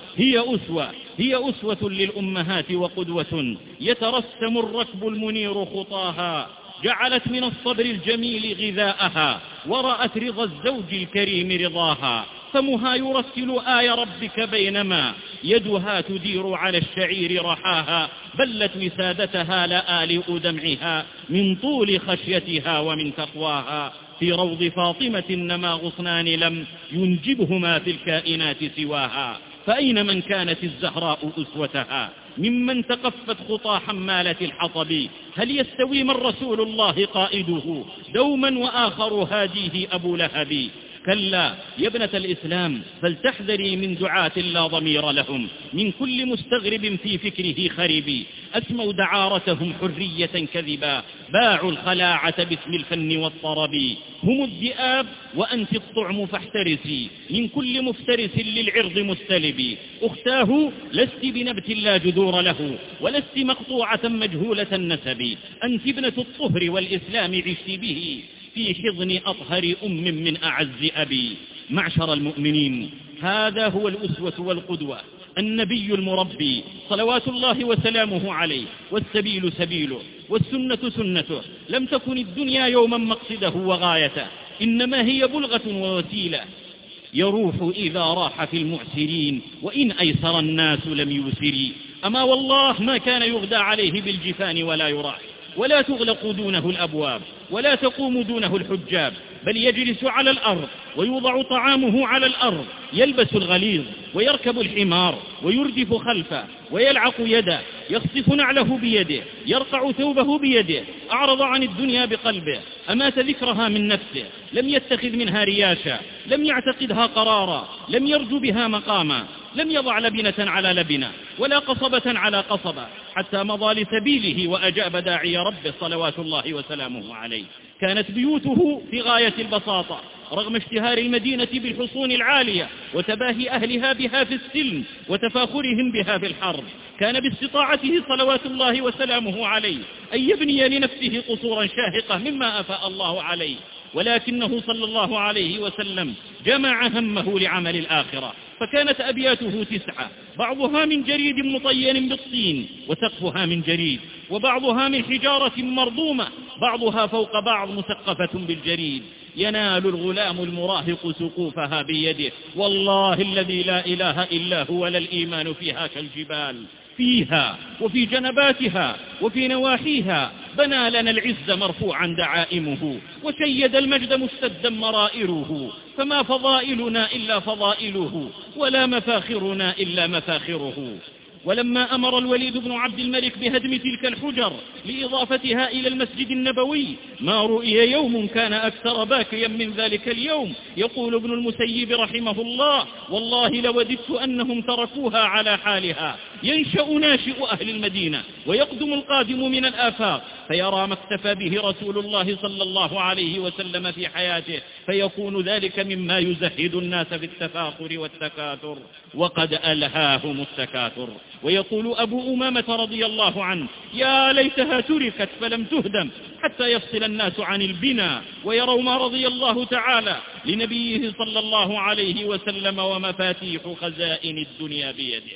هي أسوة للأمهات وقدوة، يترسم الركب المنير خطاها، جعلت من الصبر الجميل غذاءها، ورأت رضا الزوج الكريم رضاها. فمها يرسل آي ربك بينما يدها تدير على الشعير رحاها، بلت وسادتها لآلئ دمعها من طول خشيتها ومن تقواها. في روض فاطمة نما غصنان لم ينجبهما في الكائنات سواها، فأين من كانت الزهراء أسوتها ممن تقفت خطى حمالة الحطب؟ هل يستوي من رسول الله قائده دوما وآخر هاديه أبو لهب؟ كلا يا ابنة الإسلام، فلتحذري من دعاة لا ضمير لهم، من كل مستغرب في فكره خرب، أسموا دعارتهم حرية كذبا، باعوا الخلاعة باسم الفن والطرب. هم الذئاب وأنت الطعم فاحترسي، من كل مفترس للعرض مستلب. أختاه لست بنبت لا جذور له، ولست مقطوعة مجهولة النسب، أنت ابنة الطهر والإسلام عشت به، في حضن أطهر من أعز أبي. معشر المؤمنين، هذا هو الأسوة والقدوة، النبي المربي صلوات الله وسلامه عليه، والسبيل سبيله والسنة سنته. لم تكن الدنيا يوما مقصده وغايته، إنما هي بلغة ووسيلة. يروح إذا راح في المعسرين، وإن أيسر الناس لم يوسري. أما والله ما كان يغدى عليه بالجفان ولا يراح، ولا تغلق دونه الأبواب، ولا تقوم دونه الحجاب، بل يجلس على الأرض ويوضع طعامه على الأرض، يلبس الغليظ ويركب الحمار ويردف خلفه ويلعق يده، يخصف نعله بيده، يرقع ثوبه بيده، أعرض عن الدنيا بقلبه، أمات ذكرها من نفسه، لم يتخذ منها رياشا، لم يعتقدها قرارا، لم يرجو بها مقاما، لم يضع لبنة على لبنة ولا قصبة على قصبة، حتى مضى لسبيله وأجاب داعي ربه صلوات الله وسلامه عليه. كانت بيوته في غاية البساطة رغم اشتهار المدينة بالحصون العالية وتباهي أهلها بها في السلم وتفاخرهم بها في الحرب. كان باستطاعته صلوات الله وسلامه عليه أن يبني لنفسه قصورا شاهقة مما أفاء الله عليه، ولكنه صلى الله عليه وسلم جمع همه لعمل الآخرة، فكانت أبياته 9، بعضها من جريد مطين بالطين وسقفها من جريد، وبعضها من حجارة مرضومة بعضها فوق بعض مسقفة بالجريد. ينال الغلام المراهق سقوفها بيده، والله الذي لا إله إلا هو للإيمان فيها كالجبال. فيها وفي جنباتها وفي نواحيها بنى لنا العز مرفوعا دعائمه، وشيد المجد مستدا مرائره، فما فضائلنا إلا فضائله، ولا مفاخرنا إلا مفاخره. ولما أمر الوليد بن عبد الملك بهدم تلك الحجر لإضافتها إلى المسجد النبوي ما رؤي يوم كان أكثر باكيا من ذلك اليوم. يقول ابن المسيب رحمه الله: والله لوددت أنهم تركوها على حالها. ينشأ ناشئ أهل المدينة ويقدم القادم من الآفاق فيرى ما اكتفى به رسول الله صلى الله عليه وسلم في حياته، فيكون ذلك مما يزهد الناس في التفاخر والتكاثر، وقد ألهاهم التكاثر. ويقول أبو أمامة رضي الله عنه: يا ليتها تركت فلم تهدم حتى يفصل الناس عن البناء ويروا ما رضي الله تعالى لنبيه صلى الله عليه وسلم ومفاتيح خزائن الدنيا بيده.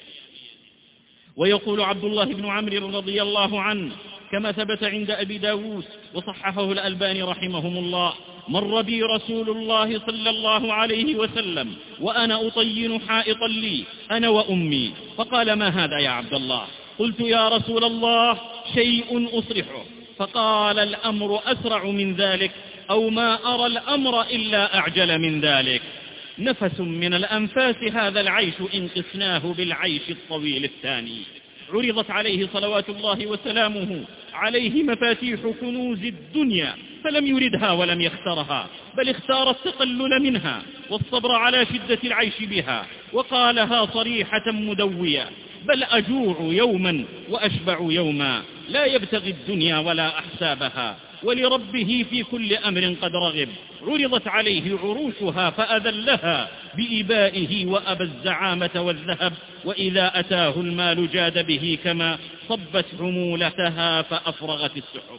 ويقول عبد الله بن عمرو رضي الله عنه كما ثبت عند أبي داود وصححه الألباني رحمهم الله: مر بي رسول الله صلى الله عليه وسلم وأنا أطين حائطا لي أنا وأمي، فقال: ما هذا يا عبد الله؟ قلت: يا رسول الله شيء أصرحه. فقال: الأمر أسرع من ذلك، أو ما أرى الأمر إلا أعجل من ذلك. نفس من الأنفاس هذا العيش إن قسناه بالعيش الطويل الثاني. عرضت عليه صلوات الله وسلامه عليه مفاتيح كنوز الدنيا فلم يردها ولم يخترها، بل اختار التقلل منها والصبر على شدة العيش بها، وقالها صريحة مدوية: بل أجوع يوما وأشبع يوما، لا يبتغي الدنيا ولا أحسابها، ولربه في كل أمر قد رغب. عرضت عليه عروشها فأذلها بإبائه وأبى الزعامة والذهب، وإذا أتاه المال جاد به كما صبت حمولتها فأفرغت السحب.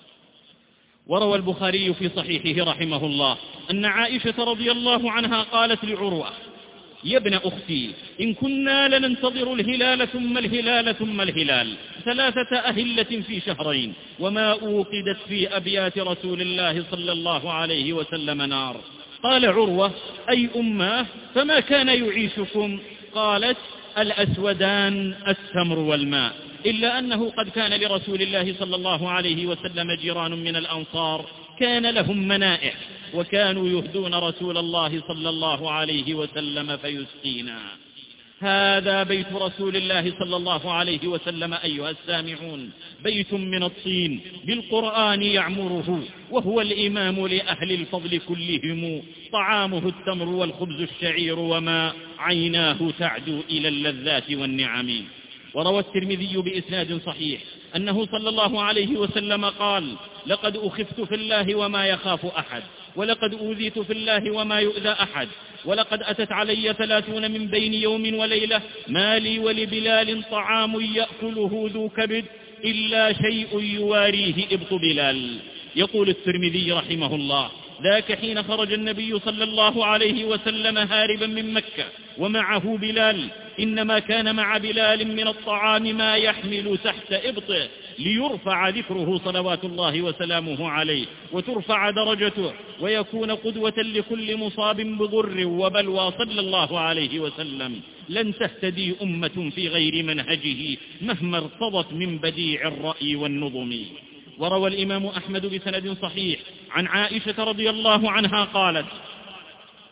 وروى البخاري في صحيحه رحمه الله أن عائشة رضي الله عنها قالت لعروة: يا ابن أختي، إن كنا لننتظر الهلال ثم الهلال ثم الهلال 3 أهلة في شهرين، وما أوقدت في أبيات رسول الله صلى الله عليه وسلم نار. قال عروة: أي أماه، فما كان يعيشكم؟ قالت: الأسودان التمر والماء، إلا أنه قد كان لرسول الله صلى الله عليه وسلم جيران من الأنصار كان لهم منائح، وكانوا يهدون رسول الله صلى الله عليه وسلم فيسقينا. هذا بيت رسول الله صلى الله عليه وسلم أيها السامعون، بيت من الطين بالقرآن يعمره، وهو الإمام لأهل الفضل كلهم، طعامه التمر والخبز الشعير، وما عيناه تعدو إلى اللذات والنعم. وروى الترمذي بإسناد صحيح أنه صلى الله عليه وسلم قال: لقد أخفت في الله وما يخاف أحد، ولقد أوذيت في الله وما يؤذى أحد، ولقد أتت علي 30 من بين يوم وليلة ما لي ولبلال طعام يأكله ذو كبد إلا شيء يواريه إبط بلال. يقول الترمذي رحمه الله: ذاك حين خرج النبي صلى الله عليه وسلم هاربا من مكة ومعه بلال، إنما كان مع بلال من الطعام ما يحمل تحت إبطه ليرفع ذكره صلوات الله وسلامه عليه وترفع درجته، ويكون قدوة لكل مصاب بضر وبلوى صلى الله عليه وسلم. لن تهتدي أمة في غير منهجه مهما ارتضت من بديع الرأي والنظم. وروى الإمام أحمد بسند صحيح عن عائشة رضي الله عنها قالت: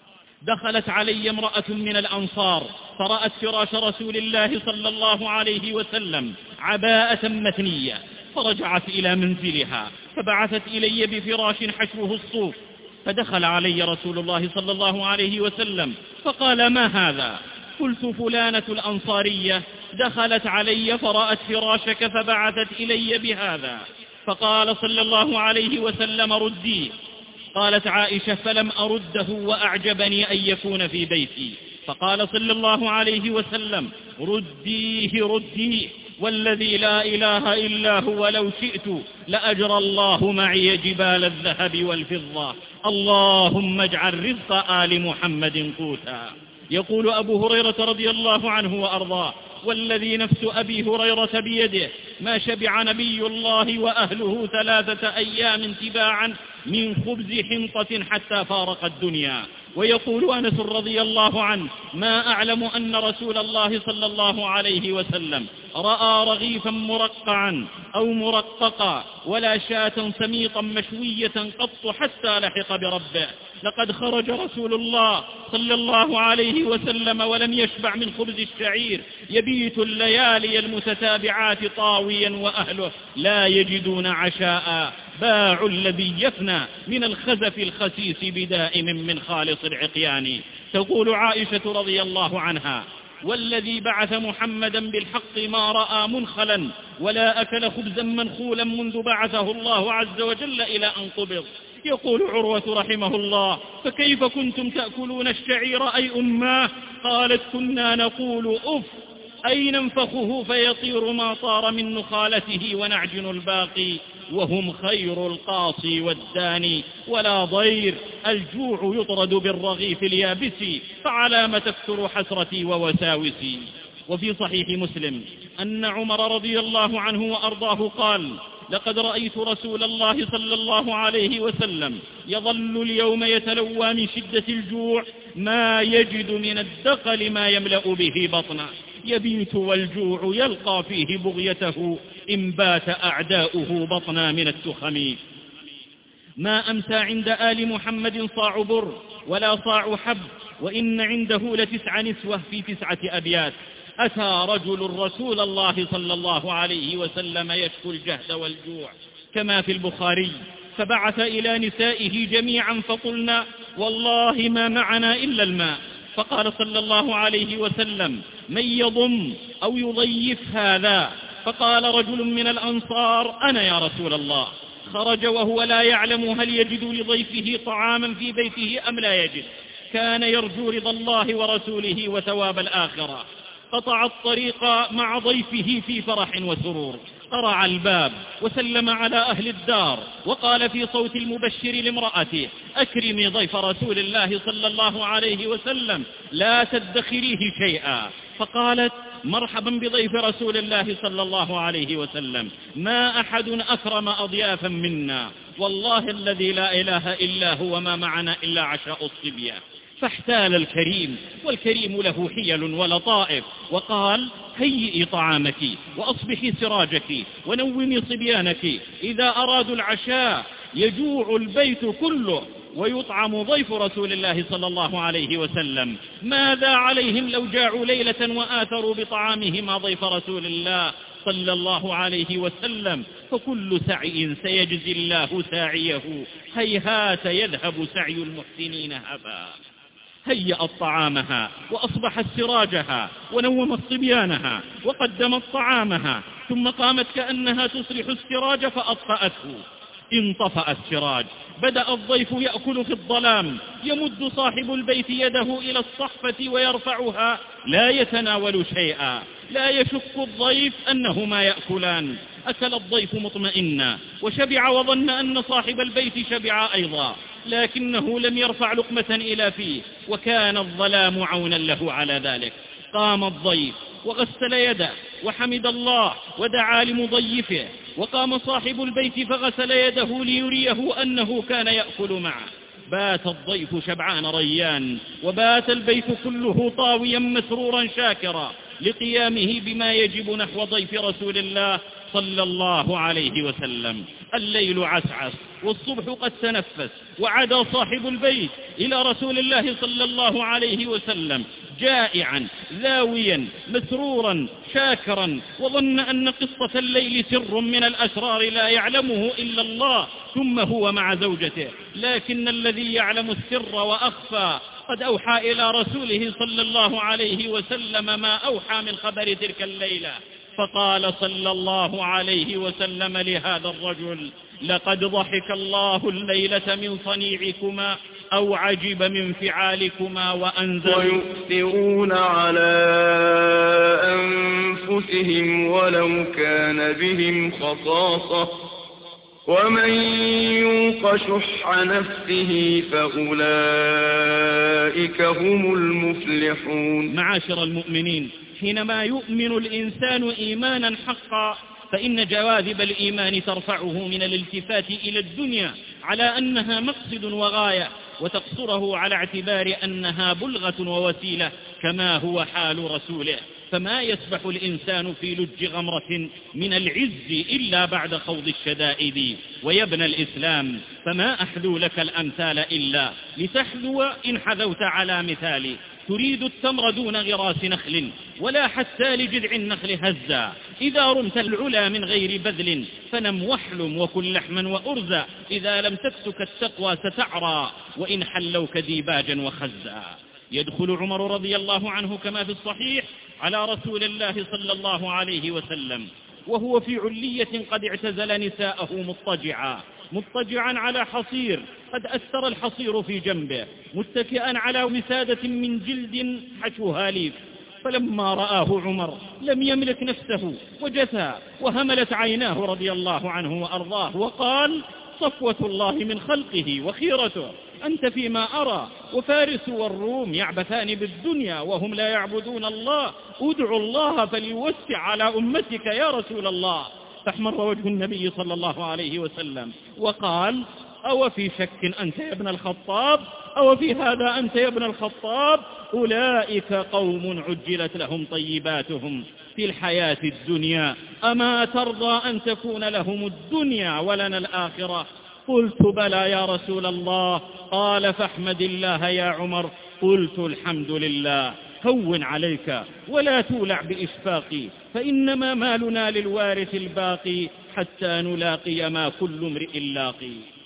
دخلت علي امرأة من الأنصار فرأت فراش رسول الله صلى الله عليه وسلم عباءة متنية، فرجعت إلى منزلها فبعثت إلي بفراش حشوه الصوف، فدخل علي رسول الله صلى الله عليه وسلم فقال: ما هذا؟ قلت: فلانة الأنصارية دخلت علي فرأت فراشك فبعثت إلي بهذا. فقال صلى الله عليه وسلم: رديه. قالت عائشة: فلم أرده وأعجبني أن يكون في بيتي. فقال صلى الله عليه وسلم: رديه والذي لا إله إلا هو لو شئت لأجرى الله معي جبال الذهب والفضة، اللهم اجعل رزق آل محمد قوتا. يقول أبو هريرة رضي الله عنه وأرضاه: والذي نفس أبي هريرة بيده ما شبع نبي الله وأهله 3 أيام تباعا من خبز حنطة حتى فارق الدنيا. ويقول أنس رضي الله عنه: ما أعلم أن رسول الله صلى الله عليه وسلم رأى رغيفا مرقعا أو مرققا ولا شاة سميطا مشوية قط حتى لحق بربه. لقد خرج رسول الله صلى الله عليه وسلم ولم يشبع من خبز الشعير، يبيت الليالي المتتابعات طاويا وأهله لا يجدون عشاء، باع الذي يفنى من الخزف الخسيس بدائم من خالص العقيان. تقول عائشة رضي الله عنها: والذي بعث محمدا بالحق ما رأى منخلا ولا أكل خبزا منخولا منذ بعثه الله عز وجل إلى أن قبض. يقول عروة رحمه الله: فكيف كنتم تأكلون الشعير أي أماه؟ قالت: كنا نقول أف أي ننفخه فيطير ما طار من نخالته ونعجن الباقي، وهم خير القاصي والداني ولا ضير، الجوع يطرد بالرغيف اليابس، فعلام تكثر حسرتي ووساوسي. وفي صحيح مسلم أن عمر رضي الله عنه وأرضاه قال: لقد رأيت رسول الله صلى الله عليه وسلم يظل اليوم يتلوى من شدة الجوع ما يجد من الدقل ما يملأ به بطنه، يبيت والجوع يلقى فيه بغيته إن بات أعداؤه بطنا من التخم. ما أمسى عند آل محمد صاع بر ولا صاع حب، وإن عنده ل9 نسوة في 9 أبيات. أتى رجل رسول الله صلى الله عليه وسلم يشكو الجهد والجوع كما في البخاري، فبعث إلى نسائه جميعا فقلنا: والله ما معنا إلا الماء. فقال صلى الله عليه وسلم: من يضم أو يضيف هذا؟ فقال رجل من الأنصار: أنا يا رسول الله. خرج وهو لا يعلم هل يجد لضيفه طعاما في بيته أم لا يجد، كان يرجو رضا الله ورسوله وثواب الآخرة. قطع الطريق مع ضيفه في فرح وسرور، قرع الباب وسلم على أهل الدار وقال في صوت المبشر لامرأته: أكرمي ضيف رسول الله صلى الله عليه وسلم لا تدخريه شيئا. فقالت: مرحبا بضيف رسول الله صلى الله عليه وسلم، ما أحد أكرم أضيافا منا، والله الذي لا إله إلا هو ما معنا إلا عشاء الصبية. فاحتال الكريم، والكريم له حيل ولطائف، وقال: هيئي طعامك وأصبحي سراجك ونومي صبيانك، إذا أرادوا العشاء يجوع البيت كله ويطعم ضيف رسول الله صلى الله عليه وسلم، ماذا عليهم لو جاعوا ليلة وآثروا بطعامهما ضيف رسول الله صلى الله عليه وسلم، فكل سعي سيجزي الله ساعيه، هيهات يذهب سعي المحسنين هبا. هيأت طعامها وأصبحت سراجها ونومت صبيانها وقدمت طعامها، ثم قامت كأنها تصلح السراج فأطفأته. انطفأ السراج، بدأ الضيف يأكل في الظلام، يمد صاحب البيت يده إلى الصحفة ويرفعها، لا يتناول شيئا، لا يشك الضيف أنهما يأكلان. أكل الضيف مطمئنا وشبع وظن أن صاحب البيت شبع أيضا، لكنه لم يرفع لقمة إلى فيه، وكان الظلام عونا له على ذلك. قام الضيف وغسل يده وحمد الله ودعا لمضيفه، وقام صاحب البيت فغسل يده ليريه أنه كان يأكل معه. بات الضيف شبعان ريان، وبات البيت كله طاويا مسرورا شاكرا، لقيامه بما يجب نحو ضيف رسول الله صلى الله عليه وسلم. الليل عسعس والصبح قد تنفس، وعاد صاحب البيت إلى رسول الله صلى الله عليه وسلم جائعا ذاويا مسرورا شاكرا، وظن أن قصة الليل سر من الأسرار لا يعلمه إلا الله، ثم هو مع زوجته، لكن الذي يعلم السر وأخفى قد أوحى إلى رسوله صلى الله عليه وسلم ما أوحى من خبر تلك الليلة. فقال صلى الله عليه وسلم لهذا الرجل: لقد ضحك الله الليلة من صنيعكما أو عجب من فعالكما وأنزل. ويؤثرون على أنفسهم ولو كان بهم خصاصة ومن يوق شح نفسه فأولئك هم المفلحون. معاشر المؤمنين، حينما يؤمن الإنسان إيمانا حقا فإن جواذب الإيمان ترفعه من الالتفات إلى الدنيا على أنها مقصد وغاية، وتقصره على اعتبار أنها بلغة ووسيلة كما هو حال رسوله. فما يسبح الإنسان في لج غمرة من العز إلا بعد خوض الشدائد. ويا ابن الإسلام، فما أحذو لك الأمثال إلا لتحذو إن حذوت على مثالي. تريد التمر دون غراس نخل ولا حتى لجذع النخل هزا. إذا رمت العلا من غير بذل فنم واحلم وكن لحما وأرزا. إذا لم تكسك التقوى ستعرى وإن حلوك ديباجا وخزا. يدخل عمر رضي الله عنه كما في الصحيح على رسول الله صلى الله عليه وسلم وهو في علية قد اعتزل نساءه مضطجعا على حصير قد أثر الحصير في جنبه، متكئا على وسادة من جلد حشوها ليف. فلما رآه عمر لم يملك نفسه وجثى وهملت عيناه رضي الله عنه وأرضاه، وقال: صفوة الله من خلقه وخيرته، أنت فيما أرى، وفارس والروم يعبثان بالدنيا وهم لا يعبدون الله، ادعوا الله فليوسع على أمتك يا رسول الله. فاحمر وجه النبي صلى الله عليه وسلم وقال: أو في شك أنت يا ابن الخطاب؟ أو في هذا أنت يا ابن الخطاب؟ أولئك قوم عجلت لهم طيباتهم في الحياة الدنيا، أما ترضى أن تكون لهم الدنيا ولنا الآخرة؟ قلت: بلى يا رسول الله. قال: فاحمد الله يا عمر. قلت: الحمد لله. هون عليك ولا تولع بإشفاقي، فإنما مالنا للوارث الباقي حتى نلاقي ما كل امرئ لاقي.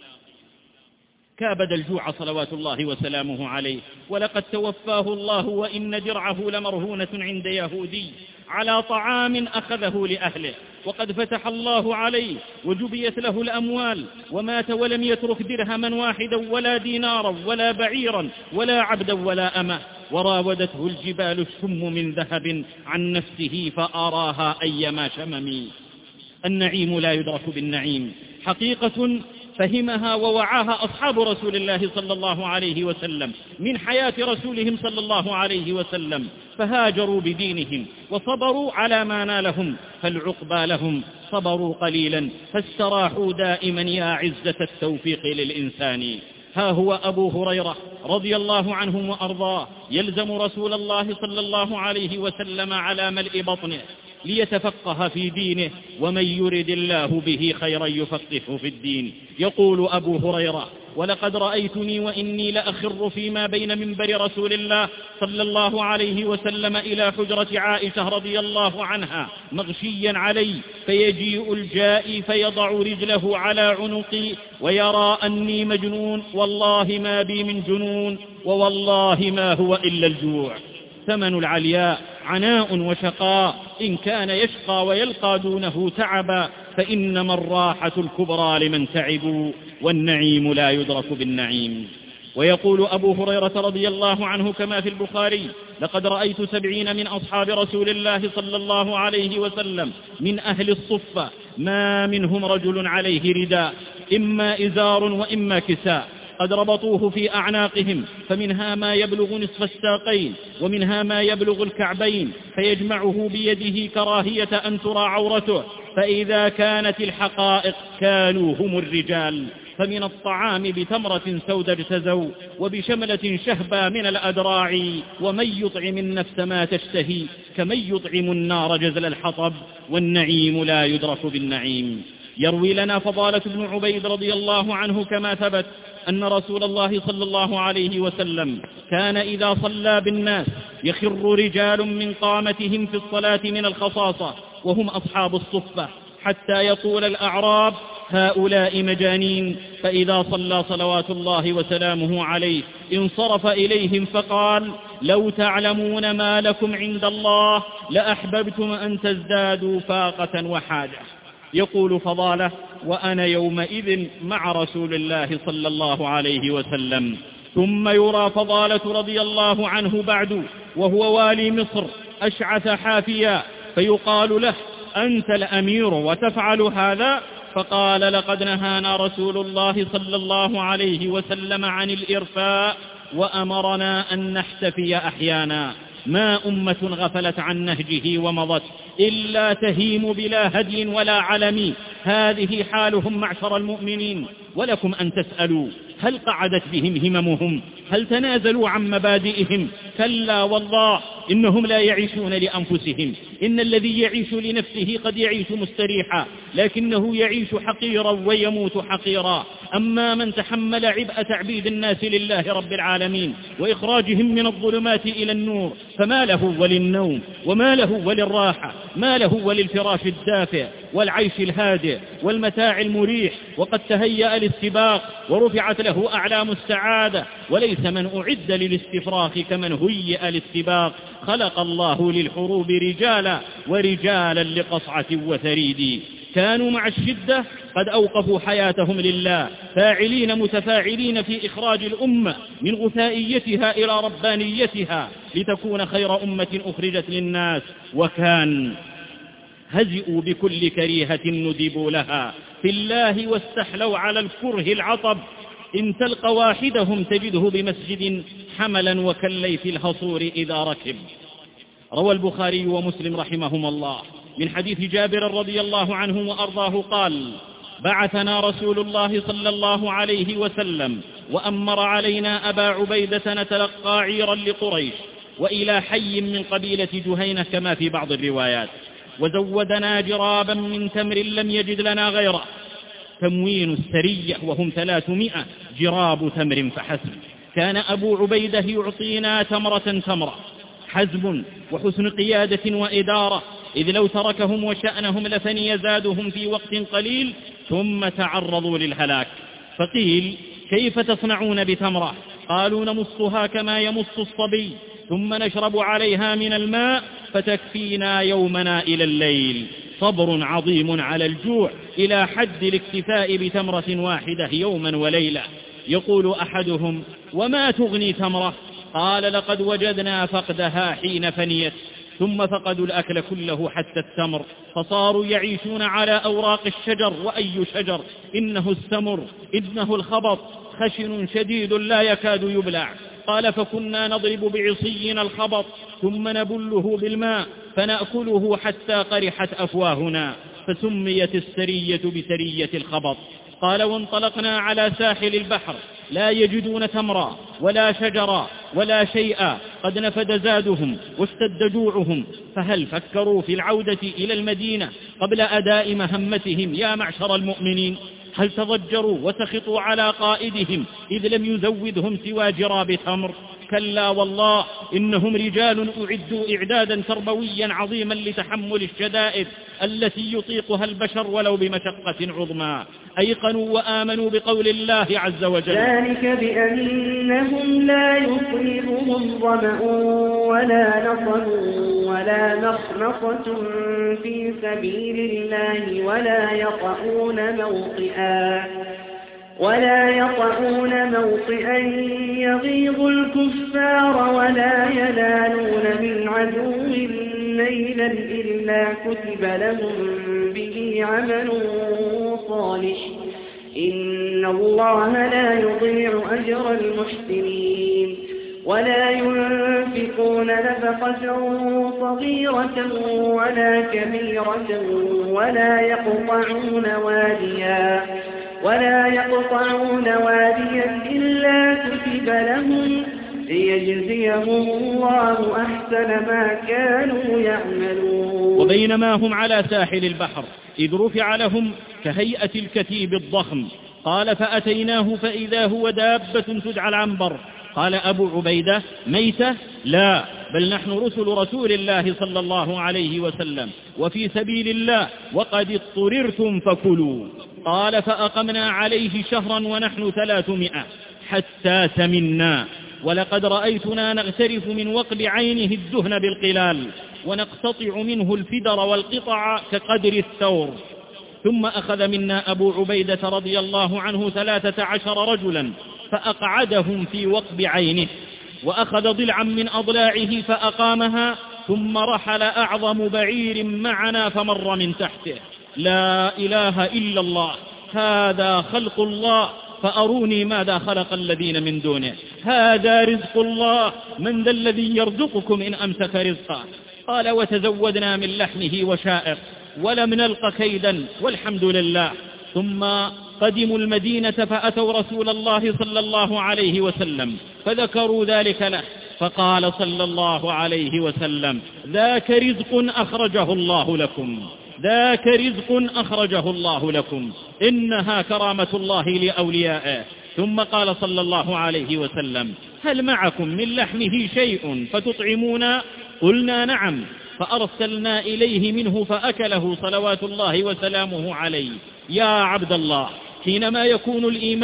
كابد الجوع صلوات الله وسلامه عليه، ولقد توفاه الله وإن درعه لمرهونة عند يهودي على طعام أخذه لأهله، وقد فتح الله عليه وجبيت له الأموال، ومات ولم يترك درهما واحدا ولا دينارا ولا بعيرا ولا عبدا ولا أمة. وراودته الجبال الشم من ذهب عن نفسه فأراها أيما شمم. النعيم لا يدرك بالنعيم، حقيقة فهمها ووعاها أصحاب رسول الله صلى الله عليه وسلم من حياة رسولهم صلى الله عليه وسلم، فهاجروا بدينهم وصبروا على ما نالهم، فالعقبى لهم صبروا قليلا فاستراحوا دائما يا عزة التوفيق للإنسان. ها هو أبو هريرة رضي الله عنه وأرضاه يلزم رسول الله صلى الله عليه وسلم على ملء بطنه ليتفقه في دينه، ومن يرد الله به خيرا يفقهه في الدين. يقول أبو هريرة: ولقد رأيتني وإني لأخر فيما بين منبر رسول الله صلى الله عليه وسلم إلى حجرة عائشة رضي الله عنها مغشيا علي، فيجيء الجائي فيضع رجله على عنقي ويرى أني مجنون، والله ما بي من جنون، ووالله ما هو إلا الجوع. ثمن العلياء عناء وشقاء، إن كان يشقى ويلقى دونه تعبا، فإنما الراحة الكبرى لمن تعبوا، والنعيم لا يدرك بالنعيم. ويقول أبو هريرة رضي الله عنه كما في البخاري: لقد رأيت 70 من أصحاب رسول الله صلى الله عليه وسلم من أهل الصفة ما منهم رجل عليه رداء، إما إزار وإما كساء، قد ربطوه في أعناقهم، فمنها ما يبلغ نصف الساقين ومنها ما يبلغ الكعبين، فيجمعه بيده كراهية أن ترى عورته، فإذا كانت الحقائق كانوا هم الرجال. فمن الطعام بتمرة سود اجتزوا وبشملة شهبا من الأدراع، ومن يطعم النفس ما تشتهي كمن يطعم النار جزل الحطب، والنعيم لا يدرك بالنعيم. يروي لنا فضالة بن عبيد رضي الله عنه كما ثبت أن رسول الله صلى الله عليه وسلم كان إذا صلى بالناس يخر رجال من قامتهم في الصلاة من الخصاصة وهم أصحاب الصفة، حتى يقول الأعراب: هؤلاء مجانين. فإذا صلى صلوات الله وسلامه عليه انصرف إليهم فقال: لو تعلمون ما لكم عند الله لأحببتم أن تزدادوا فاقة وحاجة. يقول فضالة: وأنا يومئذ مع رسول الله صلى الله عليه وسلم. ثم يرى فضالة رضي الله عنه بعد وهو والي مصر أشعث حافيا، فيقال له: أنت الأمير وتفعل هذا؟ فقال: لقد نهانا رسول الله صلى الله عليه وسلم عن الإرفاء وأمرنا أن نحتفي أحيانا. ما أمة غفلت عن نهجه ومضت إلا تهيم بلا هدي ولا علم. هذه حالهم معشر المؤمنين، ولكم أن تسألوا: هل قعدت بهم هممهم؟ هل تنازلوا عن مبادئهم؟ كلا والله، إنهم لا يعيشون لأنفسهم. إن الذي يعيش لنفسه قد يعيش مستريحا، لكنه يعيش حقيرا ويموت حقيرا. أما من تحمل عبء تعبيد الناس لله رب العالمين وإخراجهم من الظلمات إلى النور، فما له وللنوم، وما له وللراحة، ما له وللفراش الدافئ والعيش الهادئ والمتاع المريح. وقد تهيأ للسباق ورفعت له أعلام السعادة، وليس من أعد للاستفراغ كمن هيئ للسباق. خلق الله للحروب رجالا ورجالا لقصعة وثريد. كانوا مع الشدة قد أوقفوا حياتهم لله، فاعلين متفاعلين في إخراج الأمة من غثائيتها إلى ربانيتها لتكون خير أمة أخرجت للناس. وكان هزئوا بكل كريهة ندبوا لها في الله، واستحلوا على الكره العطب. إن تلق واحدهم تجده بمسجد حملا وكالليث الهصور إذا ركب. روى البخاري ومسلم رحمهما الله من حديث جابر رضي الله عنه وأرضاه قال: بعثنا رسول الله صلى الله عليه وسلم وأمر علينا أبا عبيدة نتلقى عيرا لقريش وإلى حي من قبيلة جهينة كما في بعض الروايات، وزودنا جرابا من تمر لم يجد لنا غيره. تموين السرية وهم 300 جراب تمر فحسب. كان أبو عبيدة يعطينا تمرة حزم وحسن قيادة وإدارة، إذ لو تركهم وشأنهم لفني زادهم في وقت قليل ثم تعرضوا للهلاك. فقيل: كيف تصنعون بتمرة؟ قالوا: نمصها كما يمص الصبي، ثم نشرب عليها من الماء فتكفينا يومنا إلى الليل. صبر عظيم على الجوع إلى حد الاكتفاء بتمرة واحدة يوما وليلة. يقول أحدهم: وما تغني تمرة؟ قال: لقد وجدنا فقدها حين فنيت. ثم فقدوا الأكل كله حتى التمر، فصاروا يعيشون على أوراق الشجر. وأي شجر؟ إنه السمر، إنه الخبط، خشن شديد لا يكاد يبلع. قال: فكنا نضرب بعصينا الخبط ثم نبله بالماء فنأكله حتى قرحت أفواهنا، فسميت السرية بسرية الخبط. قال: وانطلقنا على ساحل البحر لا يجدون تمرا ولا شجرا ولا شيئا، قد نفد زادهم واشتد جوعهم، فهل فكروا في العودة إلى المدينة قبل أداء مهمتهم يا معشر المؤمنين؟ هل تضجروا وسخطوا على قائدهم إذ لم يزودهم سوى جراب تمر؟ كلا والله، إنهم رجال أعدوا إعدادا تربويا عظيما لتحمل الشدائد التي يطيقها البشر ولو بمشقة عظمى. أيقنوا وآمنوا بقول الله عز وجل: ذلك بأنهم لا يصيبهم ظمأ ولا نصب ولا مخمصة في سبيل الله ولا يطؤون موطئا يغيظ الكفار ولا ينالون من عدو نيلا إلا كتب لهم به عمل صالح. إن الله لا يضيع أجر المحسنين. ولا ينفقون نفقة صغيرة ولا كبيرة ولا يقطعون واديا ولا يقطعون واديا إلا كتب لهم ليجزيهم الله أحسن ما كانوا يعملون. وبينما هم على ساحل البحر إذ رفع لهم كهيئة الكتيب الضخم، قال فأتيناه فإذا هو دابة تدعى العنبر. قال أبو عبيدة ميتة؟ لا، بل نحن رسول الله صلى الله عليه وسلم وفي سبيل الله وقد اضطررتم فكلوا. قال فأقمنا عليه شهرا ونحن 300 حتى سمنا، ولقد رأيتنا نغترف من وقب عينه الدهن بالقلال ونقتطع منه الفدر والقطع كقدر الثور. ثم أخذ منا أبو عبيدة رضي الله عنه 13 رجلا فأقعدهم في وقب عينه، وأخذ ضلعا من أضلاعه فأقامها، ثم رحل أعظم بعير معنا فمر من تحته. لا إله إلا الله، هذا خلق الله، فأروني ماذا خلق الذين من دونه. هذا رزق الله، من ذا الذي يرزقكم إن أمسك رزقه. قال وتزودنا من لحمه وشائق ولم نلق كيدا والحمد لله. ثم قدموا المدينة فأتوا رسول الله صلى الله عليه وسلم فذكروا ذلك له، فقال صلى الله عليه وسلم ذاك رزق أخرجه الله لكم، ذاك رزق أخرجه الله لكم، إنها كرامة الله لأوليائه. ثم قال صلى الله عليه وسلم هل معكم من لحمه شيء فتطعمونا؟ قلنا نعم، فأرسلنا إليه منه فأكله صلوات الله وسلامه عليه. يا عبد الله، حينما يكون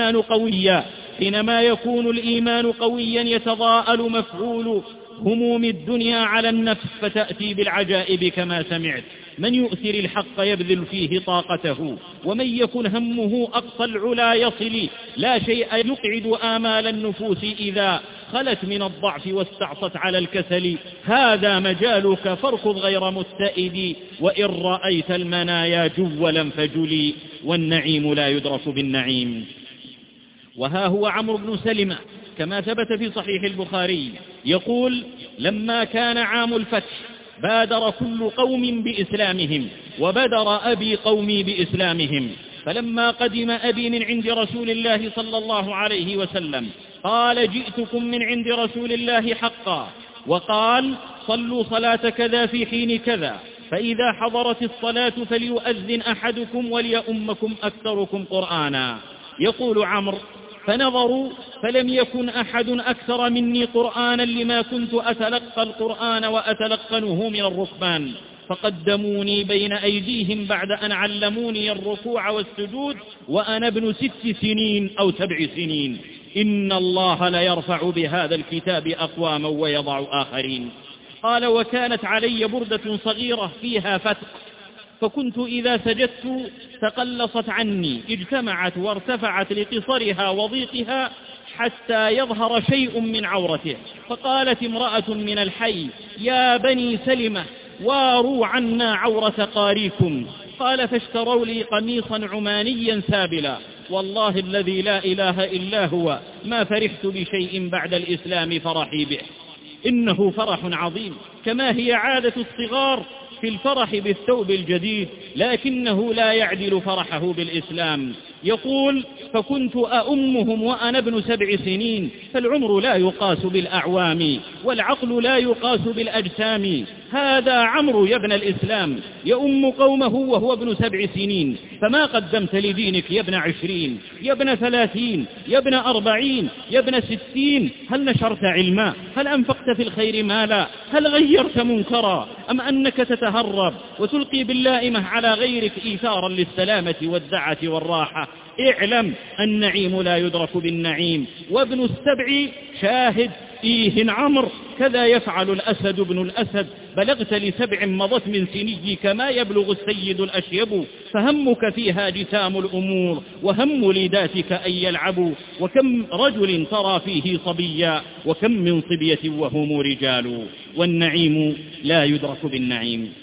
الإيمان قويا يتضاءل مفعول هموم الدنيا على النفس فتأتي بالعجائب كما سمعت. من يؤثر الحق يبذل فيه طاقته، ومن يكن همه أقصى العلا يصل. لا شيء يقعد آمال النفوس إذا خلت من الضعف واستعصت على الكسل. هذا مجالك فاركض غير مستئد، وإن رأيت المنايا جولا فجلي، والنعيم لا يدرك بالنعيم. وها هو عمرو بن سلمة كما ثبت في صحيح البخاري يقول لما كان عام الفتح بادر كل قوم بإسلامهم، وبدر أبي قومي بإسلامهم. فلما قدم أبي من عند رسول الله صلى الله عليه وسلم قال جئتكم من عند رسول الله حقا، وقال صلوا صلاة كذا في حين كذا، فإذا حضرت الصلاة فليؤذن أحدكم وليؤمكم أكثركم قرآنا. يقول عمرو فنظروا فلم يكن أحد أكثر مني قرآنا لما كنت أتلقى القرآن وأتلقنه من الركبان، فقدموني بين أيديهم بعد أن علموني الركوع والسجود وأنا ابن 6 سنين أو 7 سنين. إن الله ليرفع بهذا الكتاب أقواما ويضع آخرين. قال وكانت علي بردة صغيرة فيها فتق، فكنت إذا سجدت تقلصت عني، اجتمعت وارتفعت لقصرها وضيقها حتى يظهر شيء من عورته. فقالت امرأة من الحي يا بني سلمة واروا عنا عورة قاريكم. قال فاشتروا لي قميصا عمانيا سابلا، والله الذي لا إله إلا هو ما فرحت بشيء بعد الإسلام فرحي به. إنه فرح عظيم، كما هي عادة الصغار في الفرح بالثوب الجديد، لكنه لا يعدل فرحه بالإسلام. يقول فكنت أؤمهم وأنا ابن 7 سنين، فالعمر لا يقاس بالأعوام والعقل لا يقاس بالأجسام. هذا عمرو يا ابن الإسلام يؤم قومه وهو ابن 7 سنين، فما قدمت لدينك يا ابن 20 يا ابن 30 يا ابن 40 يا ابن 60؟ هل نشرت علما؟ هل أنفقت في الخير مالا؟ هل غيرت منكرا؟ أم أنك تتهرب وتلقي باللائمة على غيرك إيثارا للسلامة والدعة والراحة؟ اعلم النعيم لا يدرك بالنعيم، وابن 7 شاهد إيه عمرو. كذا يفعل الأسد بن الأسد، بلغت ل7 مضت من سني كما يبلغ السيد الأشيب، فهمك فيها جسام الأمور وهم ليداتك أن يلعبوا. وكم رجل ترى فيه صبيا وكم من صبية وهم رجال، والنعيم لا يدرك بالنعيم.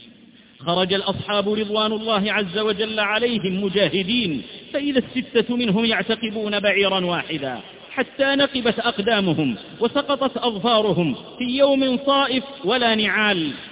خرج الأصحاب رضوان الله عز وجل عليهم مجاهدين، فإذا 6 منهم يعتقبون بعيرا واحدا حتى نقبت أقدامهم وسقطت أظفارهم في يوم صائف ولا نعال.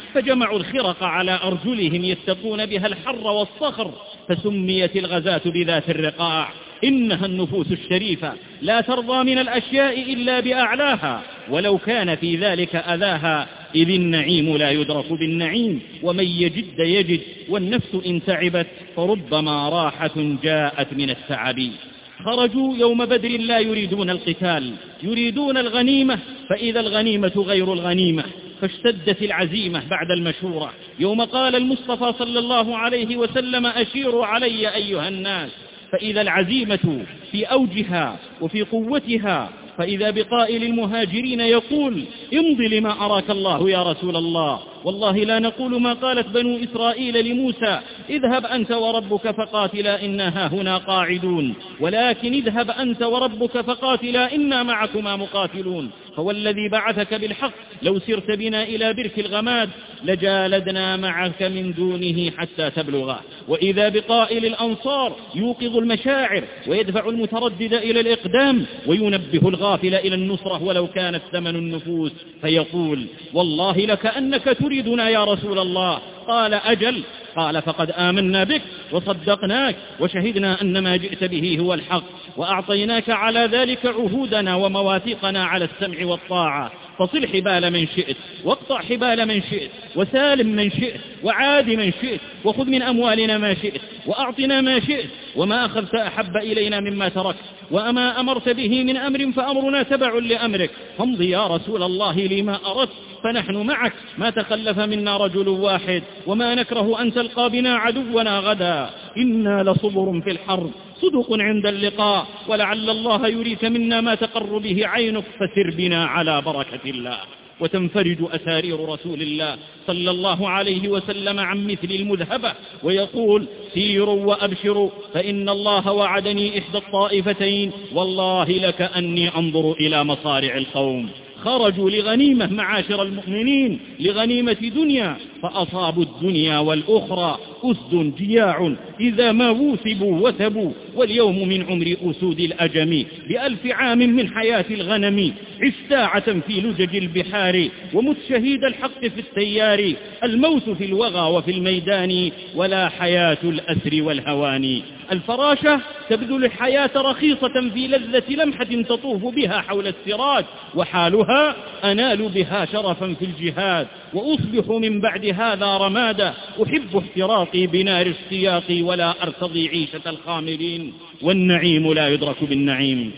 فجمعوا الخرق على أرجلهم يتقون بها الحر والصخر، فسميت الغزاة بذات الرقاع. إنها النفوس الشريفة لا ترضى من الأشياء إلا بأعلاها، ولو كان في ذلك أذاها، إذ النعيم لا يدرك بالنعيم، ومن يجد يجد، والنفس إن تعبت فربما راحة جاءت من التعب. خرجوا يوم بدر لا يريدون القتال، يريدون الغنيمة، فإذا الغنيمة غير الغنيمة، فاشتدت العزيمة بعد المشورة يوم قال المصطفى صلى الله عليه وسلم: أشيروا علي أيها الناس. فإذا العزيمة في أوجها وفي قوتها، فإذا بقائل المهاجرين يقول: امض لما أراك الله يا رسول الله، والله لا نقول ما قالت بنو إسرائيل لموسى: اذهب أنت وربك فقاتلا إنا هنا قاعدون، ولكن اذهب أنت وربك فقاتلا إنا معكما مقاتلون. فوالذي بعثك بالحق لو سرت بنا إلى برك الغماد لجالدنا معك من دونه حتى تبلغه. وإذا بقائل الأنصار يوقظ المشاعر ويدفع المتردد إلى الإقدام وينبه الغافل إلى النصرة ولو كانت ثمن النفوس، فيقول: والله لكأنك تريدنا يا رسول الله. قال: أجل. قال: فقد آمنا بك وصدقناك وشهدنا أن ما جئت به هو الحق، وأعطيناك على ذلك عهودنا ومواثيقنا على السمع والطاعة، فصل حبال من شئت واقطع حبال من شئت وسالم من شئت وعاد من شئت وخذ من أموالنا ما شئت وأعطنا ما شئت، وما أخذت أحب إلينا مما تركت، وأما أمرت به من أمر فأمرنا تبع لأمرك، فامض يا رسول الله لما أردت، فنحن معك، ما تخلف منا رجل واحد، وما نكره أن تلقى بنا عدونا غدا، إنا لصبر في الحرب صدق عند اللقاء، ولعل الله يريك منا ما تقر به عينك، فسر بنا على بركة الله. وتنفرج أسارير رسول الله صلى الله عليه وسلم عن مثل المذهبة، ويقول: سيروا وأبشروا فإن الله وعدني إحدى الطائفتين، والله لكأني أنظر إلى مصارع القوم. خرجوا لغنيمة معاشر المؤمنين، لغنيمة دنيا، فأصابوا الدنيا والأخرى أسد جياع إذا ما وثبوا وثبوا، واليوم من عمر أسود الأجم ب1000 عام من حياة الغنم، عستاعة في لجج البحار، ومت شهيد الحق في التيار، الموت في الوغى وفي الميدان، ولا حياة الأسر والهوان. الفراشة تبذل الحياة رخيصة في لذة لمحة تطوف بها حول السراج، وحالها أنال بها شرفا في الجهاد، وأصبح من بعد هذا رمادا، أحب احتراقي بنار اشتياقي، ولا أرتضي عيشة الخامرين، والنعيم لا يدرك بالنعيم.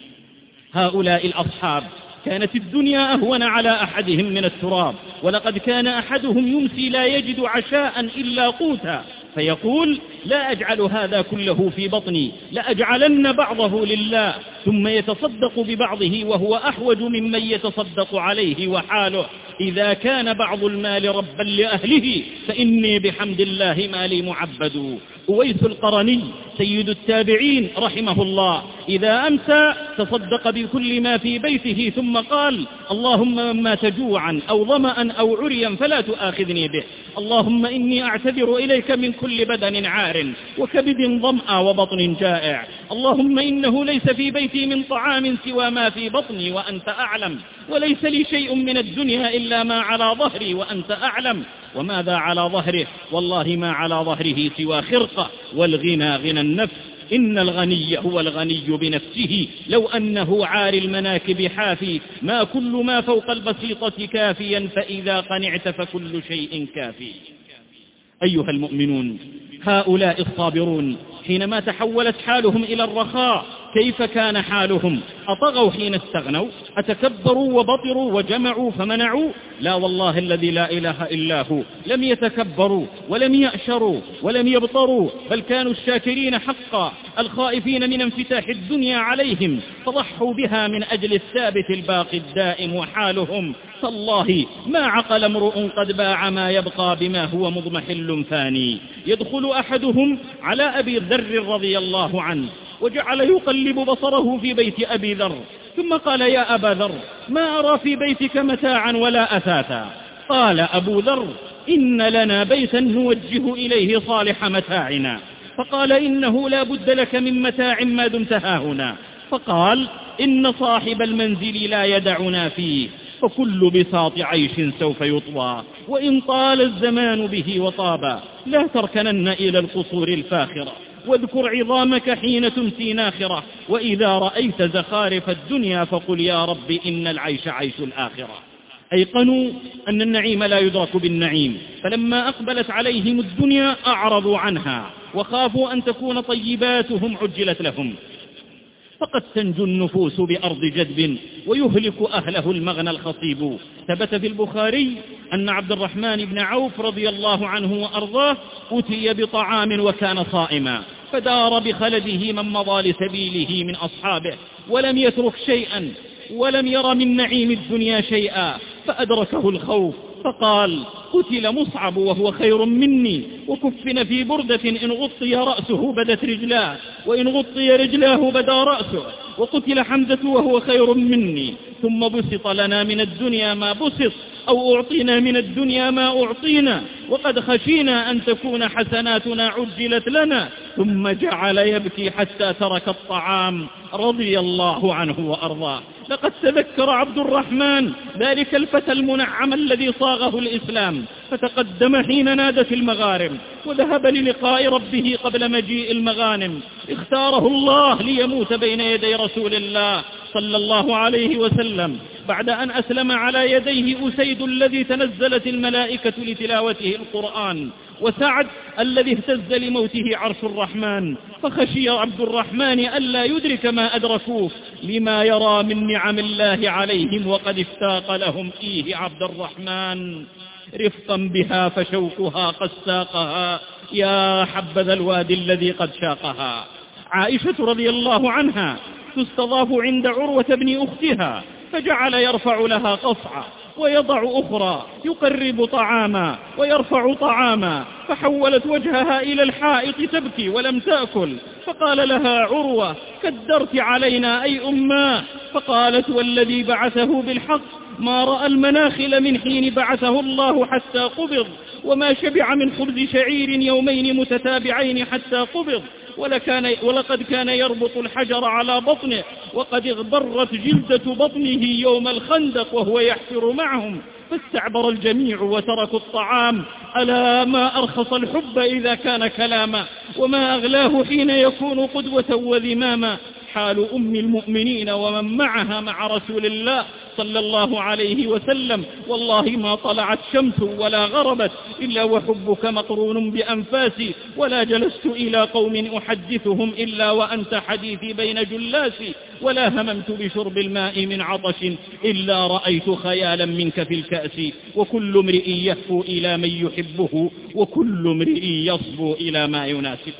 هؤلاء الأصحاب كانت الدنيا أهون على أحدهم من التراب، ولقد كان أحدهم يمسي لا يجد عشاء إلا قوتا، فيقول: لا أجعل هذا كله في بطني، لأجعلن بعضه لله، ثم يتصدق ببعضه وهو أحوج ممن يتصدق عليه، وحاله: إذا كان بعض المال ربا لأهله فإني بحمد الله مالي معبد. أويس القرني سيد التابعين رحمه الله إذا أمسى تصدق بكل ما في بيته، ثم قال: اللهم من مات جوعا أو ظمأ أو عريا فلا تؤاخذني به، اللهم إني أعتذر إليك من كل بدن عار وكبد ظمأ وبطن جائع، اللهم إنه ليس في بيتي من طعام سوى ما في بطني وأنت أعلم، وليس لي شيء من الدنيا إلا ما على ظهري وأنت أعلم. وماذا على ظهره؟ والله ما على ظهره سوى خرقة، والغنى غنى النفس، إن الغني هو الغني بنفسه، لو أنه عار المناكب حافي، ما كل ما فوق البسيطة كافيا، فإذا قنعت فكل شيء كافي. أيها المؤمنون، هؤلاء الصابرون حينما تحولت حالهم إلى الرخاء كيف كان حالهم؟ أطغوا حين استغنوا؟ أتكبروا وبطروا وجمعوا فمنعوا؟ لا والله الذي لا إله إلا هو، لم يتكبروا ولم يأشروا ولم يبطروا، بل كانوا الشاكرين حقا، الخائفين من انفتاح الدنيا عليهم، فضحوا بها من أجل الثابت الباقي الدائم. وحالهم تالله ما عقل امرؤ قد باع ما يبقى بما هو مضمحل فاني. يدخل أحدهم على أبي ذر رضي الله عنه وجعل يقلب بصره في بيت أبي ذر، ثم قال: يا أبا ذر، ما أرى في بيتك متاعا ولا أثاثا. قال أبو ذر: إن لنا بيتا نوجه إليه صالح متاعنا. فقال: إنه لا بد لك من متاع ما دمت هاهنا. فقال: إن صاحب المنزل لا يدعنا فيه، فكل بساط عيش سوف يطوى، وإن طال الزمان به وطابا لا تركنن إلى القصور الفاخرة، واذكر عظامك حين تمسي ناخرة، وإذا رأيت زخارف الدنيا فقل يا رب إن العيش عيش الآخرة. أيقنوا أن النعيم لا يدرك بالنعيم، فلما أقبلت عليهم الدنيا أعرضوا عنها وخافوا أن تكون طيباتهم عجلت لهم، فقد تنجو النفوس بأرض جدب ويهلك أهله المغنى الخصيب. ثبت في البخاري أن عبد الرحمن بن عوف رضي الله عنه وأرضاه أتي بطعام وكان صائما، فدار بخلده من مضى لسبيله من أصحابه ولم يترك شيئا ولم ير من نعيم الدنيا شيئا، فأدركه الخوف فقال قتل مصعب وهو خير مني، وكفن في بردة إن غطي رأسه بدت رجلاه، وإن غطي رجلاه بدا رأسه، وقتل حمزة وهو خير مني، ثم بسط لنا من الدنيا ما بسط، أو أعطينا من الدنيا ما أعطينا، وقد خشينا أن تكون حسناتنا عجلت لنا، ثم جعل يبكي حتى ترك الطعام رضي الله عنه وأرضاه. لقد تذكر عبد الرحمن ذلك الفتى المنعم الذي صاغه الإسلام، فتقدم حين نادت المغارم، وذهب للقاء ربه قبل مجيء المغانم. اختاره الله ليموت بين يدي رسول الله صلى الله عليه وسلم، بعد أن أسلم على يديه أسيد الذي تنزلت الملائكة لتلاوته القرآن، وسعد الذي اهتز لموته عرش الرحمن، فخشي عبد الرحمن ألا يدرك ما أدركوه لما يرى من نعم الله عليهم، وقد اشتاق لهم فيه عبد الرحمن رفقا بها فشوقها قد ساقها، يا حبذا الوادي الذي قد شاقها. عائشة رضي الله عنها تستضاف عند عروة بن أختها، فجعل يرفع لها قصعة ويضع أخرى، يقرب طعاما ويرفع طعاما، فحولت وجهها إلى الحائط تبكي ولم تأكل، فقال لها عروة كدرت علينا أي أماه، فقالت والذي بعثه بالحق ما رأى المناخل من حين بعثه الله حتى قبض، وما شبع من خبز شعير يومين متتابعين حتى قبض، ولقد كان يربط الحجر على بطنه، وقد اغبرت جلدة بطنه يوم الخندق وهو يحفر معهم، فاستعبر الجميع وتركوا الطعام. ألا ما أرخص الحب إذا كان كلاما، وما أغلاه حين يكون قدوة وذماما. حال أم المؤمنين ومن معها مع رسول الله صلى الله عليه وسلم، والله ما طلعت شمس ولا غربت إلا وحبك مقرون بأنفاسي، ولا جلست إلى قوم أحدثهم إلا وأنت حديثي بين جلاسي، ولا هممت بشرب الماء من عطش إلا رأيت خيالا منك في الكأس، وكل امرئ يهفو إلى من يحبه، وكل امرئ يصبو إلى ما يناسبه.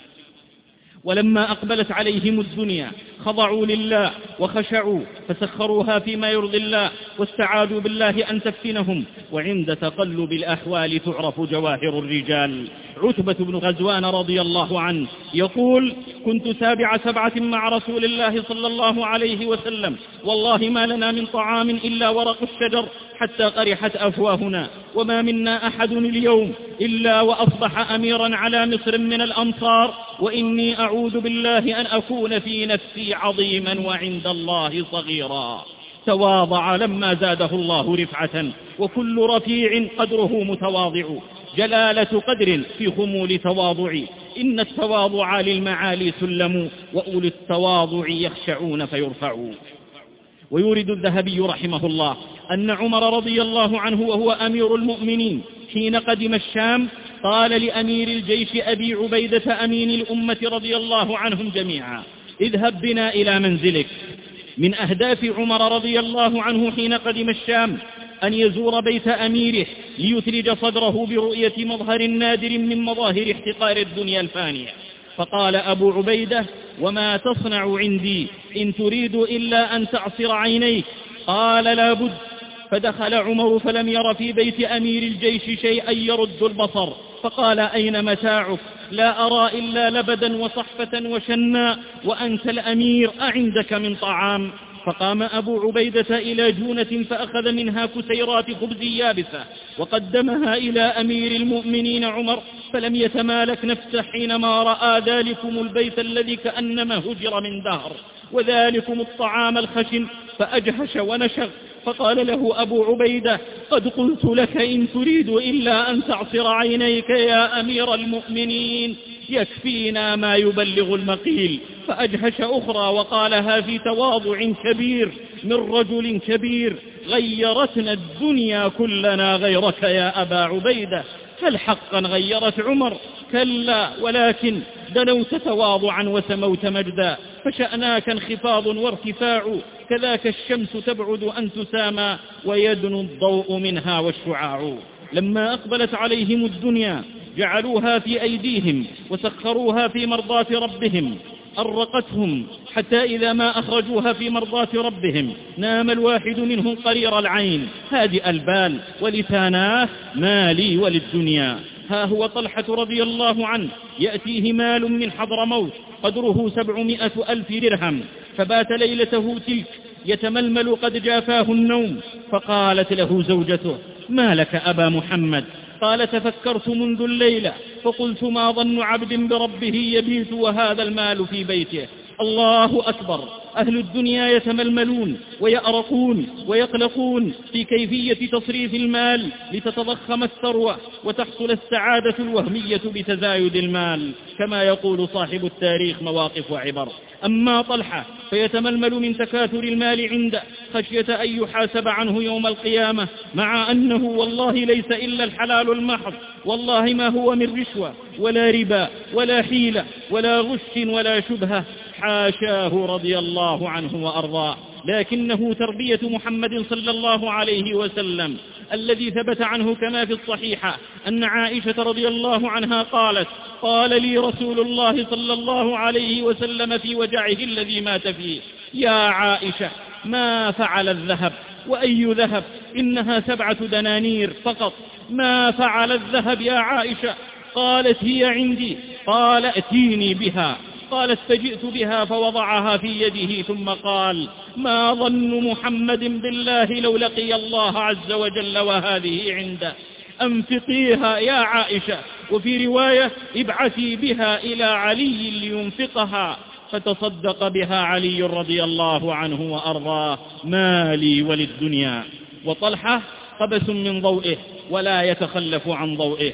ولما أقبلت عليهم الدنيا خضعوا لله وخشعوا، فسخروها فيما يرضي الله، واستعاذوا بالله أن تفتنهم، وعند تقلب الأحوال تعرف جواهر الرجال. عتبة بن غزوان رضي الله عنه يقول كنت سابع 7 مع رسول الله صلى الله عليه وسلم، والله ما لنا من طعام إلا ورق الشجر حتى قرحت أفواهنا، وما منا أحد اليوم إلا وأصبح أميرا على مصر من الأمصار، وإني أعوذ بالله أن أكون في نفسي عظيما وعند الله صغيرا. تواضع لما زاده الله رفعة، وكل رفيع قدره متواضع، جلالة قدر في خمول تواضع، إن التواضع للمعالي سلم، وأولي التواضع يخشعون فيرفعوا. ويورد الذهبي رحمه الله أن عمر رضي الله عنه وهو أمير المؤمنين حين قدم الشام قال لأمير الجيش أبي عبيدة أمين الأمة رضي الله عنهم جميعا اذهب بنا إلى منزلك. من أهداف عمر رضي الله عنه حين قدم الشام أن يزور بيت أميره ليثلج صدره برؤية مظهر نادر من مظاهر احتقار الدنيا الفانية. فقال أبو عبيدة وما تصنع عندي إن تريد إلا أن تعصر عينيك؟ قال لا بد. فدخل عمر فلم ير في بيت أمير الجيش شيئا يرد البصر، فقال أين متاعك؟ لا أرى إلا لبدا وصحفة وشناء، وأنت الأمير أعندك من طعام؟ فقام أبو عبيدة إلى جونة فأخذ منها كسيرات خبز يابسة وقدمها إلى أمير المؤمنين عمر، فلم يتمالك نفسه حينما رأى ذلكم البيت الذي كأنما هجر من دهر وذلكم الطعام الخشن، فأجهش ونشغ فقال له أبو عبيدة: قد قلت لك إن تريد إلا أن تعصر عينيك يا أمير المؤمنين، يكفينا ما يبلغ المقيل. فأجهش أخرى وقالها في تواضع كبير من رجل كبير: غيرتنا الدنيا كلنا غيرك يا أبا عبيدة. هل حقا غيرت عمر؟ كلا، ولكن دنوت تواضعا وسموت مجدا، فشأناك انخفاض وارتفاع، كذاك الشمس تبعد أن تسامى ويدنو الضوء منها والشعاع. لما أقبلت عليهم الدنيا جعلوها في أيديهم وسخروها في مرضاة ربهم، أرقتهم حتى إذا ما أخرجوها في مرضاة ربهم نام الواحد منهم قرير العين هادئ البال ولساناه: ما لي وللدنيا. ها هو طلحة رضي الله عنه يأتيه مال من حضرموت قدره 700,000 درهم، فبات ليلته تلك يتململ قد جافاه النوم. فقالت له زوجته: ما لك أبا محمد؟ قال: تفكرت منذ الليلة فقلت ما ظن عبد بربه يبيت وهذا المال في بيته. الله أكبر. أهل الدنيا يتململون ويأرقون ويقلقون في كيفية تصريف المال لتتضخم الثروة وتحصل السعادة الوهمية بتزايد المال، كما يقول صاحب التاريخ: مواقف وعبر. أما طلحة فيتململ من تكاثر المال عنده خشية أن يحاسب عنه يوم القيامة، مع أنه والله ليس إلا الحلال المحض، والله ما هو من رشوة ولا ربا ولا حيلة ولا غش ولا شبهة، حاشاه رضي الله عنه وأرضاه. لكنه تربية محمد صلى الله عليه وسلم الذي ثبت عنه كما في الصحيحة أن عائشة رضي الله عنها قالت: قال لي رسول الله صلى الله عليه وسلم في وجعه الذي مات فيه: يا عائشة، ما فعل الذهب؟ وأي ذهب؟ إنها 7 دنانير فقط. ما فعل الذهب يا عائشة؟ قالت: هي عندي. قال: ائتيني بها. قالت: فجئت بها فوضعها في يده ثم قال: ما ظن محمد بالله لو لقي الله عز وجل وهذه عنده؟ أنفقيها يا عائشة. وفي رواية: ابعثي بها إلى علي لينفقها. فتصدق بها علي رضي الله عنه وأرضاه: ما لي وللدنيا. وطلحة قبس من ضوئه ولا يتخلف عن ضوئه.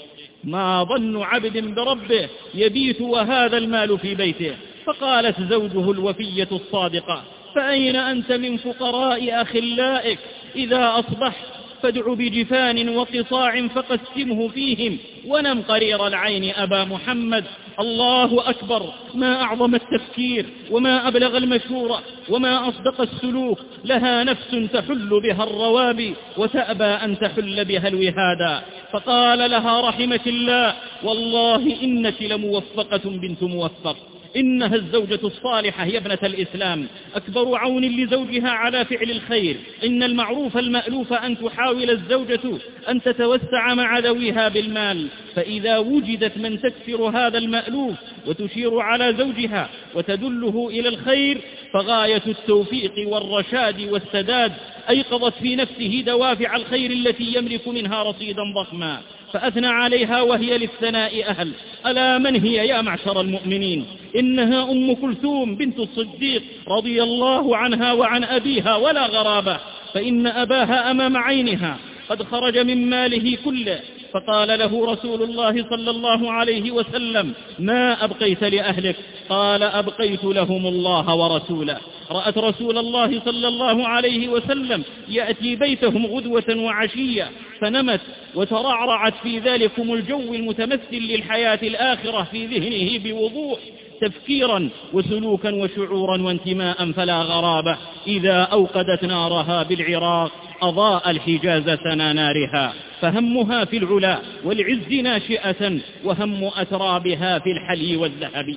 ما ظن عبد بربه يبيت وهذا المال في بيته؟ فقالت زوجه الوفية الصادقة: فأين أنت من فقراء أخلائك؟ إذا أصبحت فادع بجفان وقصاع فقسمه فيهم ونم قرير العين أبا محمد. الله أكبر. ما أعظم التفكير وما أبلغ المشورة وما أصدق السلوك. لها نفس تحل بها الروابي وتأبى أن تحل بها الوهادا. فقال لها رحمك الله: والله إنك لموفقة بنت موفق. إنها الزوجة الصالحة يا ابنة الإسلام أكبر عون لزوجها على فعل الخير. إن المعروف المألوف أن تحاول الزوجة أن تتوسع مع ذويها بالمال، فإذا وجدت من تكسر هذا المألوف وتشير على زوجها وتدله إلى الخير فغاية التوفيق والرشاد والسداد أيقظت في نفسه دوافع الخير التي يملك منها رصيدا ضخما، فأثنى عليها وهي للثناء أهل. ألا من هي يا معشر المؤمنين؟ إنها أم كلثوم بنت الصديق رضي الله عنها وعن أبيها، ولا غرابة، فإن أباها أمام عينها قد خرج من ماله كله. فقال له رسول الله صلى الله عليه وسلم: ما أبقيت لأهلك؟ قال: أبقيت لهم الله ورسوله. رأت رسول الله صلى الله عليه وسلم يأتي بيتهم غدوة وعشية، فنمت وترعرعت في ذلكم الجو المتمثل للحياة الآخرة في ذهنه بوضوح، تفكيرا وسلوكا وشعورا وانتماء. فلا غرابة إذا أوقدت نارها بالعراق أضاء الحجاز سنا نارها، فهمها في العلا والعز ناشئة، وهم أترابها في الحلي والذهب.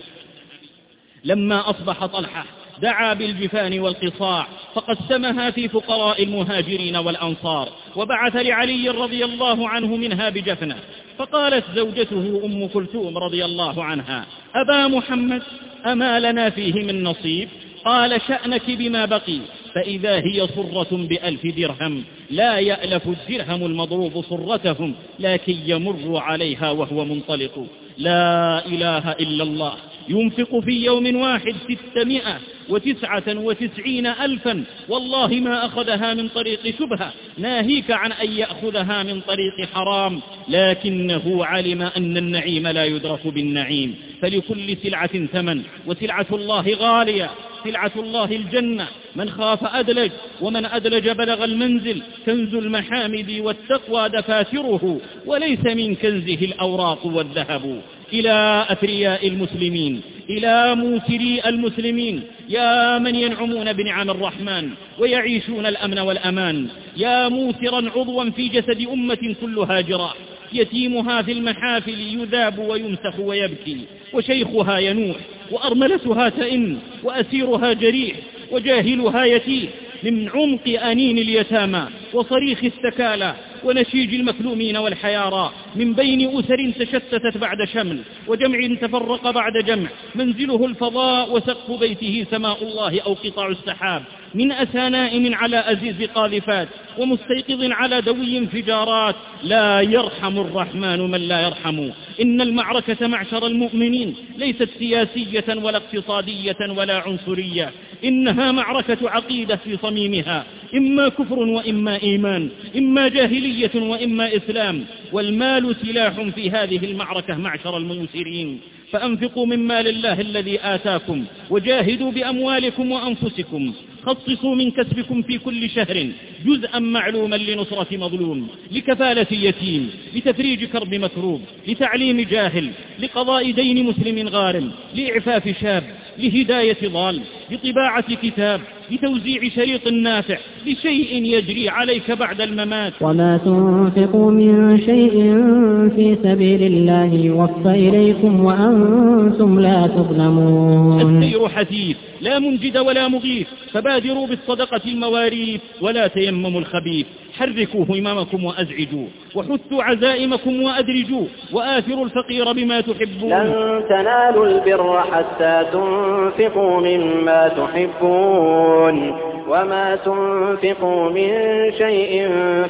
لما أصبح طلحة دعا بالجفان والقصاع فقسمها في فقراء المهاجرين والأنصار، وبعث لعلي رضي الله عنه منها بجفنة. فقالت زوجته أم كلثوم رضي الله عنها: أبا محمد، أما لنا فيه من نصيب؟ قال: شأنك بما بقي، فإذا هي صرة ب1,000 درهم، لا يألف الدرهم المضروب صرتهم، لكن يمر عليها وهو منطلق. لا إله إلا الله. ينفق في يوم واحد 600 99,000 والله ما أخذها من طريق شبهة، ناهيك عن أن يأخذها من طريق حرام، لكنه علم أن النعيم لا يدرك بالنعيم، فلكل سلعة ثمن، وسلعة الله غالية، سلعة الله الجنة، من خاف أدلج، ومن أدلج بلغ المنزل، كنز المحامد والتقوى دفاتره، وليس من كنزه الأوراق والذهب. إلى أثرياء المسلمين، إلى موسري المسلمين، يا من ينعمون بنعم الرحمن ويعيشون الأمن والأمان، يا موسرا عضوا في جسد أمة كلها جراح، يتيمها في المحافل يذاب ويمسخ ويبكي، وشيخها ينوح، وأرملتها تئن، وأسيرها جريح، وجاهلها يتيه، من عمق أنين اليتامى وصريخ الثكالى ونشيج المكلومين والحيارى، من بين أسر تشتتت بعد شمل، وجمع تفرق بعد جمع، منزله الفضاء وسقف بيته سماء الله أو قطع السحاب، من أسى نائم على أزيز قاذفات، ومستيقظ على دوي انفجارات. لا يرحم الرحمن من لا يرحم. إن المعركة معشر المؤمنين ليست سياسية ولا اقتصادية ولا عنصرية، إنها معركة عقيدة في صميمها، إما كفر وإما إيمان، إما جاهلية وإما إسلام، والمال سلاح في هذه المعركة معشر الميسرين. فأنفقوا من مال الله الذي آتاكم، وجاهدوا بأموالكم وأنفسكم، خصصوا من كسبكم في كل شهر جزءا معلوما لنصرة مظلوم، لكفالة يتيم، لتفريج كرب مكروب، لتعليم جاهل، لقضاء دين مسلم غارم، لإعفاف شاب، لهداية ضال، لطباعة كتاب، لتوزيع شريط نافع، لشيء يجري عليك بعد الممات. وما تنفقوا من شيء في سبيل الله يوفى إليكم وأنتم لا تظلمون. السير حثيث لا منجد ولا مغيث، فبادروا بالصدقة المواريث ولا تيمموا الخبيث، حركوا هممكم وأزعجوا، وحثوا عزائمكم وأدرجوا، وآثروا الفقير بما تحبون. لن تنالوا البر حتى تنفقوا مما تحبون، وما تنفقوا من شيء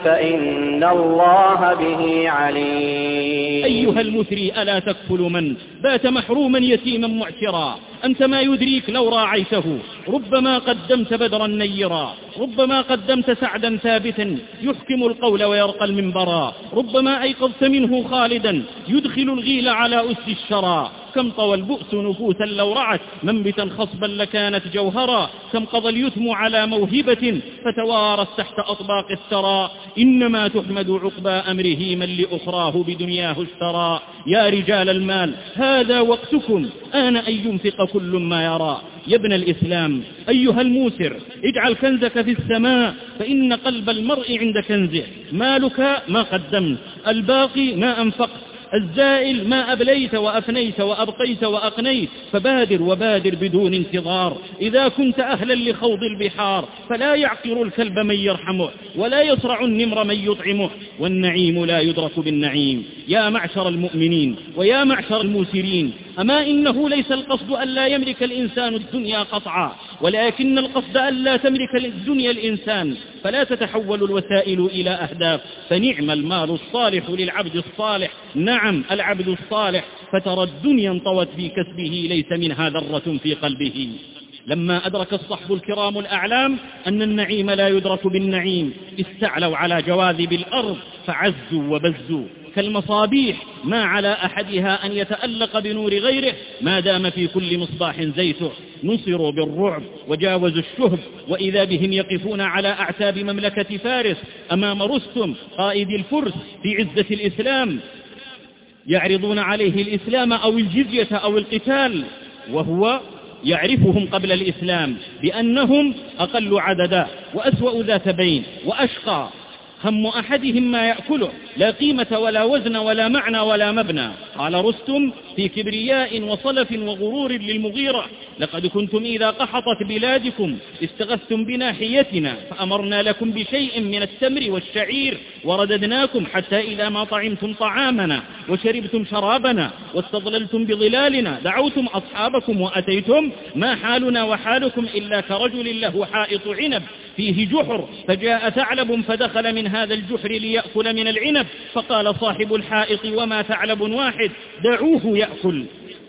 فإن الله به عليم. أيها المثري ألا تكفل من بات محروما يتيما معسرا، أنت ما يدريك لو راعيته، ربما قدمت بدرا نيرا، ربما قدمت سعدا ثابتا يحكم القول ويرقى المنبرا، ربما أيقظت منه خالدا يدخل الغيل على أس الشرى. كم طوى البؤس نفوسا لو رعت منبتا خصبا لكانت جوهرا، كم قضى اليتم على موهبة فتوارت تحت أطباق الثرى. إنما تحمد عقبى أمره من لأخراه بدنياه اشترى. يا رجال المال هذا وقتكم، آن أن ينفق كل ما يرى. يا ابن الإسلام أيها الموسر اجعل كنزك في السماء، فإن قلب المرء عند كنزه. مالك ما قدمت، الباقي ما أنفقت، الزائل ما أبليت وأفنيت وأبقيت وأقنيت. فبادر وبادر بدون انتظار، إذا كنت أهلا لخوض البحار، فلا يعقر الكلب من يرحمه، ولا يصرع النمر من يطعمه، والنعيم لا يدرك بالنعيم. يا معشر المؤمنين ويا معشر الموسرين، أما إنه ليس القصد أن لا يملك الإنسان الدنيا قطعا، ولكن القصد أن لا تملك الدنيا الإنسان، فلا تتحول الوسائل إلى أهداف. فنعم المال الصالح للعبد الصالح، نعم العبد الصالح، فترى الدنيا انطوت في كسبه ليس منها ذرة في قلبه. لما أدرك الصحب الكرام الأعلام أن النعيم لا يدرك بالنعيم، استعلوا على جواذب الأرض فعزوا وبزوا، كالمصابيح ما على أحدها أن يتألق بنور غيره ما دام في كل مصباح زيته. نصروا بالرعب وجاوزوا الشهب، وإذا بهم يقفون على أعتاب مملكة فارس أمام رستم قائد الفرس في عزة الإسلام، يعرضون عليه الإسلام أو الجزية أو القتال، وهو يعرفهم قبل الإسلام بأنهم أقل عددا وأسوأ ذات بين وأشقى. هم أحدهم ما يأكله، لا قيمة ولا وزن ولا معنى ولا مبنى. قال رستم في كبرياء وصلف وغرور للمغيرة: لقد كنتم إذا قحطت بلادكم استغثتم بناحيتنا، فأمرنا لكم بشيء من التمر والشعير ورددناكم حتى إذا ما طعمتم طعامنا وشربتم شرابنا واستظللتم بظلالنا دعوتم أصحابكم وأتيتم، ما حالنا وحالكم إلا كرجل له حائط عنب فيه جحر، فجاء ثعلب فدخل من هذا الجحر ليأكل من العنب، فقال صاحب الحائط: وما ثعلب واحد، دعوه يأكل.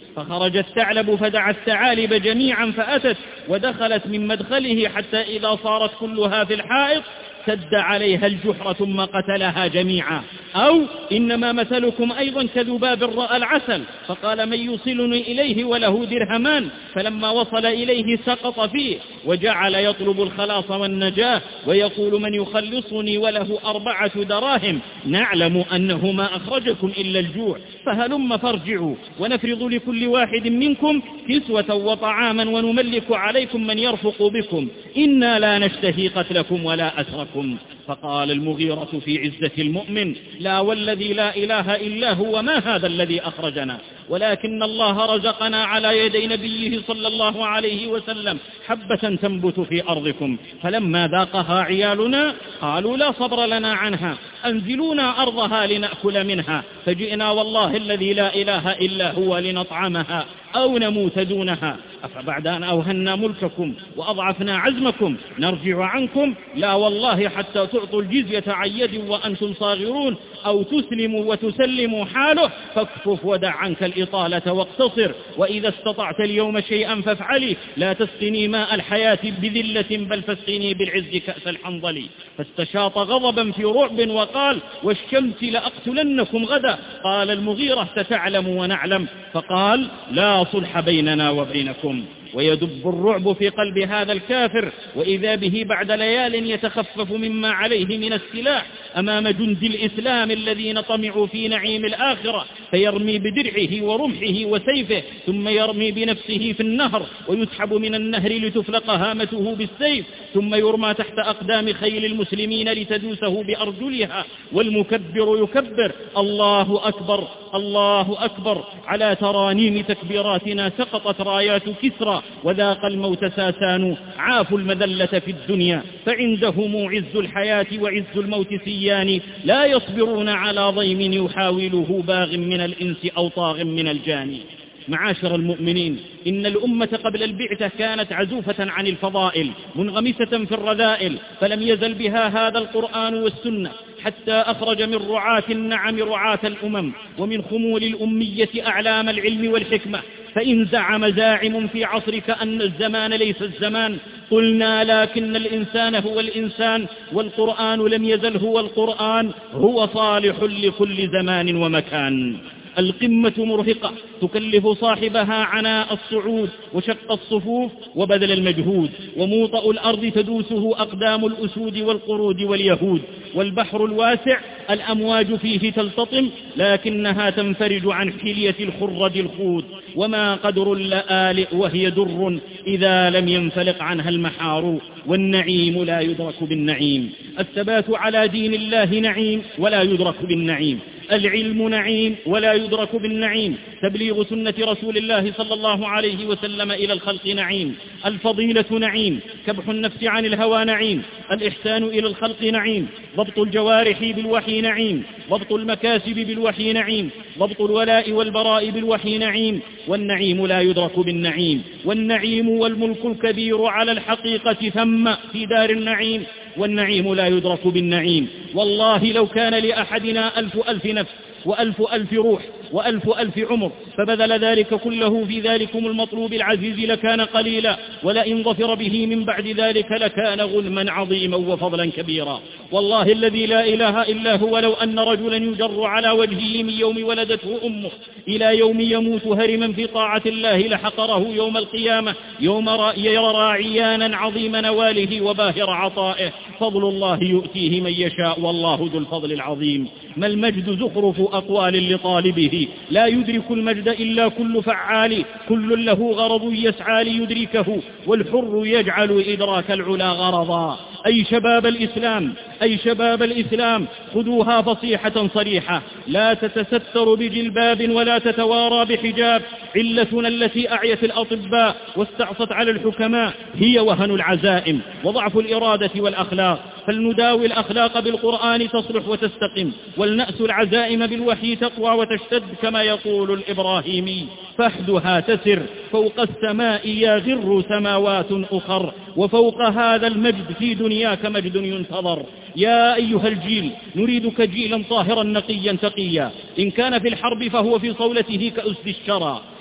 فخرج الثعلب فدعا الثعالب جميعا فأتت ودخلت من مدخله حتى إذا صارت كلها في الحائط سد عليها الجحر ثم قتلها جميعا. أو إنما مثلكم أيضا كذباب رأى العسل فقال من يوصلني إليه وله درهمان، فلما وصل إليه سقط فيه وجعل يطلب الخلاص والنجاة ويقول من يخلصني وله 4 دراهم، نعلم أنه ما أخرجكم إلا الجوع، فهلم فارجعوا ونفرض لكل واحد منكم كسوة وطعاما ونملك عليكم من يرفق بكم، إنا لا نشتهي قتلكم ولا أسركم. فقال المغيرة في عزة المؤمن لا والذي لا إله إلا هو ما هذا الذي أخرجنا، ولكن الله رزقنا على يدي نبيه صلى الله عليه وسلم حبة تنبت في أرضكم، فلما ذاقها عيالنا قالوا لا صبر لنا عنها أنزلونا أرضها لنأكل منها، فجئنا والله الذي لا إله إلا هو لنطعمها أو نموت دونها، أفبعد أن أوهنا ملككم وأضعفنا عزمكم نرجع عنكم؟ لا والله حتى تعطوا الجزية عن يد وأنتم صاغرون أو تسلموا وتسلموا حاله، فاكفف ودع عنك الإطالة واقتصر، وإذا استطعت اليوم شيئا فافعلي، لا تسقني ماء الحياة بذلة بل فاسقني بالعز كأس الحنظل. فاستشاط غضبا في رعب وقال والشمس لأقتلنكم غدا. قال المغيرة ستعلم ونعلم، فقال لا صلح بيننا وبينكم. ويدب الرعب في قلب هذا الكافر، وإذا به بعد ليال يتخفف مما عليه من السلاح أمام جند الإسلام الذين طمعوا في نعيم الآخرة، فيرمي بدرعه ورمحه وسيفه ثم يرمي بنفسه في النهر ويسحب من النهر لتفلق هامته بالسيف، ثم يرمى تحت أقدام خيل المسلمين لتدوسه بأرجلها، والمكبر يكبر الله أكبر الله أكبر. على ترانيم تكبيراتنا سقطت رايات كسرى وذاق الموت ساسان، عافوا المذلة في الدنيا فعندهم عز الحياة وعز الموت سيان، لا يصبرون على ضيم يحاوله باغ من الإنس أو طاغ من الجاني. معاشر المؤمنين، إن الأمة قبل البعثة كانت عزوفة عن الفضائل منغمسة في الرذائل، فلم يزل بها هذا القرآن والسنة حتى أخرج من رعاة النعم رعاة الأمم، ومن خمول الأمية أعلام العلم والحكمة. فإن زعم زاعم في عصرك أن الزمان ليس الزمان، قلنا لكن الإنسان هو الإنسان، والقرآن لم يزل هو القرآن، هو صالح لكل زمان ومكان. القمة مرهقة تكلف صاحبها عناء الصعود وشق الصفوف وبذل المجهود، وموطأ الأرض تدوسه أقدام الأسود والقرود واليهود، والبحر الواسع الأمواج فيه تلتطم لكنها تنفرج عن حلية الخرد الخود، وما قدر اللآلئ وهي در إذا لم ينفلق عنها المحار، والنعيم لا يدرك بالنعيم. الثبات على دين الله نعيم ولا يدرك بالنعيم، العلم نعيم ولا يدرك بالنعيم، تبليغ سنة رسول الله صلى الله عليه وسلم إلى الخلق نعيم، الفضيلة نعيم، كبح النفس عن الهوى نعيم، الإحسان إلى الخلق نعيم، ضبط الجوارح بالوحي نعيم، ضبط المكاسب بالوحي نعيم، ضبط الولاء والبراء بالوحي نعيم، والنعيم لا يدرك بالنعيم. والنعيم والملك الكبير على الحقيقة ثم في دار النعيم، والنعيم لا يدرك بالنعيم. والله لو كان لأحدنا 1000 نفس و1000 روح و1000 عمر فبذل ذلك كله في ذلكم المطلوب العزيز لكان قليلا، ولئن ظفر به من بعد ذلك لكان غنما عظيما وفضلا كبيرا. والله الذي لا إله إلا هو لو أن رجلا يجر على وجهه من يوم ولدته أمه إلى يوم يموت هرما في طاعة الله لحقره يوم القيامة، يوم يرى عيانا عظيم نواله وباهر عطائه. فضل الله يؤتيه من يشاء والله ذو الفضل العظيم. ما المجد زخرف أقوال لطالبه، لا يدرك المجد إلا كل فعال، كل له غرض يسعى ليدركه، والحر يجعل إدراك العلا غرضا. أي شباب الإسلام، أي شباب الإسلام، خذوها فصيحة صريحة، لا تتستر بجلباب ولا تتوارى بحجاب. علتنا التي أعيت الأطباء واستعصت على الحكماء هي وهن العزائم وضعف الإرادة والأخلاق، فلنداوي الأخلاق بالقرآن تصلح وتستقم، ولنأس العزائم بالوحي تقوى وتشتد كما يقول الإبراهيمي. فحدها تسر فوق السماء يغر سماوات أخر، وفوق هذا المجد في دنياك مجد ينتظر. يا أيها الجيل نريدك جيلا طاهرا نقيا تقيا، إن كان في الحرب فهو في صولته كأسد الشرى،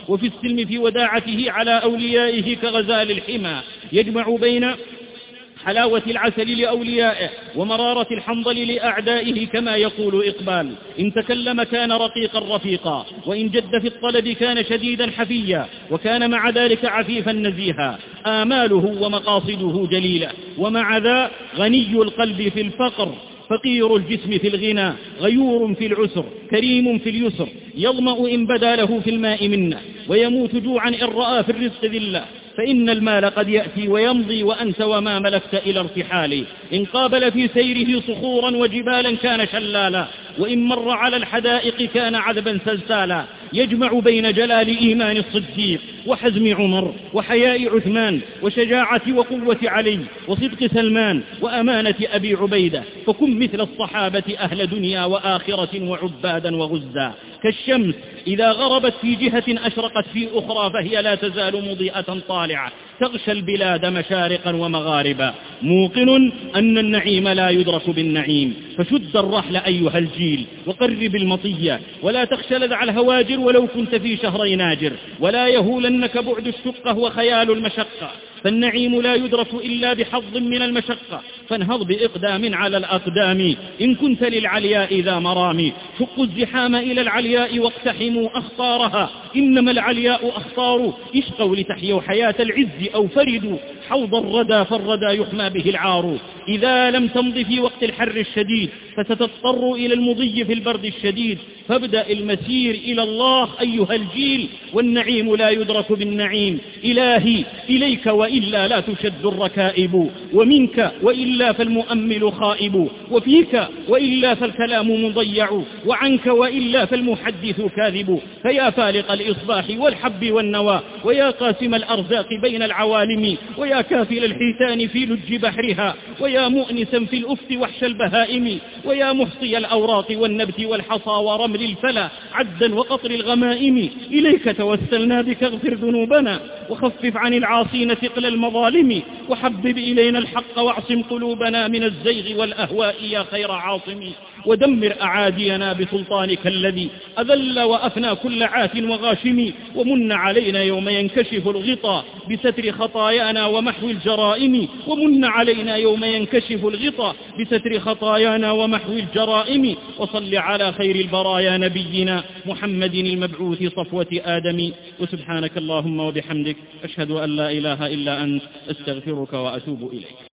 وفي السلم في وداعته على أوليائه كغزال الحمى، يجمع بين حلاوة العسل لأوليائه ومرارة الحنظل لأعدائه كما يقول إقبال: إن تكلم كان رقيقا رفيقا، وإن جد في الطلب كان شديدا حفيا، وكان مع ذلك عفيفا نزيها، آماله ومقاصده جليلة، ومع ذا غني القلب في الفقر، فقير الجسم في الغنى، غيور في العسر، كريم في اليسر، يظمأ إن بدا له في الماء منه، ويموت جوعا إن رأى في الرزق ذلة، فإن المال قد يأتي ويمضي وأنت وما ملكت إلى ارتحاله، إن قابل في سيره صخورا وجبالا كان شلالا، وإن مر على الحدائق كان عذبا سلسالا، يجمع بين جلال إيمان الصديق وحزم عمر وحياء عثمان وشجاعة وقوة علي وصدق سلمان وأمانة أبي عبيدة، فكن مثل الصحابة أهل دنيا وآخرة وعبادا وغزا، كالشمس إذا غربت في جهة أشرقت في أخرى فهي لا تزال مضيئة طالعة، تغشى البلاد مشارقا ومغاربا، موقن أن النعيم لا يدرك بالنعيم، فشد الرحل أيها الجيل وقرب المطية، ولا تخشى لذع الهواجر ولو كنت في شهري ناجر، ولا يهولنك بعد الشقة وخيال المشقة، فالنعيم لا يدرك إلا بحظ من المشقة، فانهض بإقدام على الأقدام إن كنت للعلياء ذا مرامي، شقوا الزحام إلى العلياء واقتحموا أخطارها، إنما العلياء أخطار، اشقوا لتحيوا حياة العز أو فردوا حوض الردى، فالردى يحمى به العار، إذا لم تمض في وقت الحر الشديد فستضطر إلى المضي في البرد الشديد، فابدأ المسير إلى الله أيها الجيل، والنعيم لا يدرك بالنعيم، إلهي إليك وإلا لا تشد الركائب، ومنك وإلا فالمؤمل خائب، وفيك وإلا فالكلام مضيع، وعنك وإلا فالمحدث كاذب، فيا فالق الإصباح والحب والنوى، ويا قاسم الأرزاق بين العوالم، ويا كافل الحيتان في لج بحرها، ويا مؤنسا في الأفق وحش البهائم، ويا محصي الأوراق والنبت والحصى ورمل الفلا عدا وقطر الغمائم، إليك توسلنا بك اغفر ذنوبنا وخفف عن العاصين ثقل المظالم، وحبب إلينا الحق واعصم قلوبنا من الزيغ والأهواء يا خير عاصم، ودمر أعادينا بسلطانك الذي أذل وأفنى كل عاث وغاشم، ومن علينا يوم ينكشف الغطاء بستر خطايانا ومحو الجرائم، ومن علينا يوم ينكشف الغطاء بستر خطايانا ومحو الجرائم، وصل على خير البرايا نبينا محمد المبعوث صفوة آدم، وسبحانك اللهم وبحمدك أشهد أن لا إله إلا أنت أستغفرك وأتوب إليك.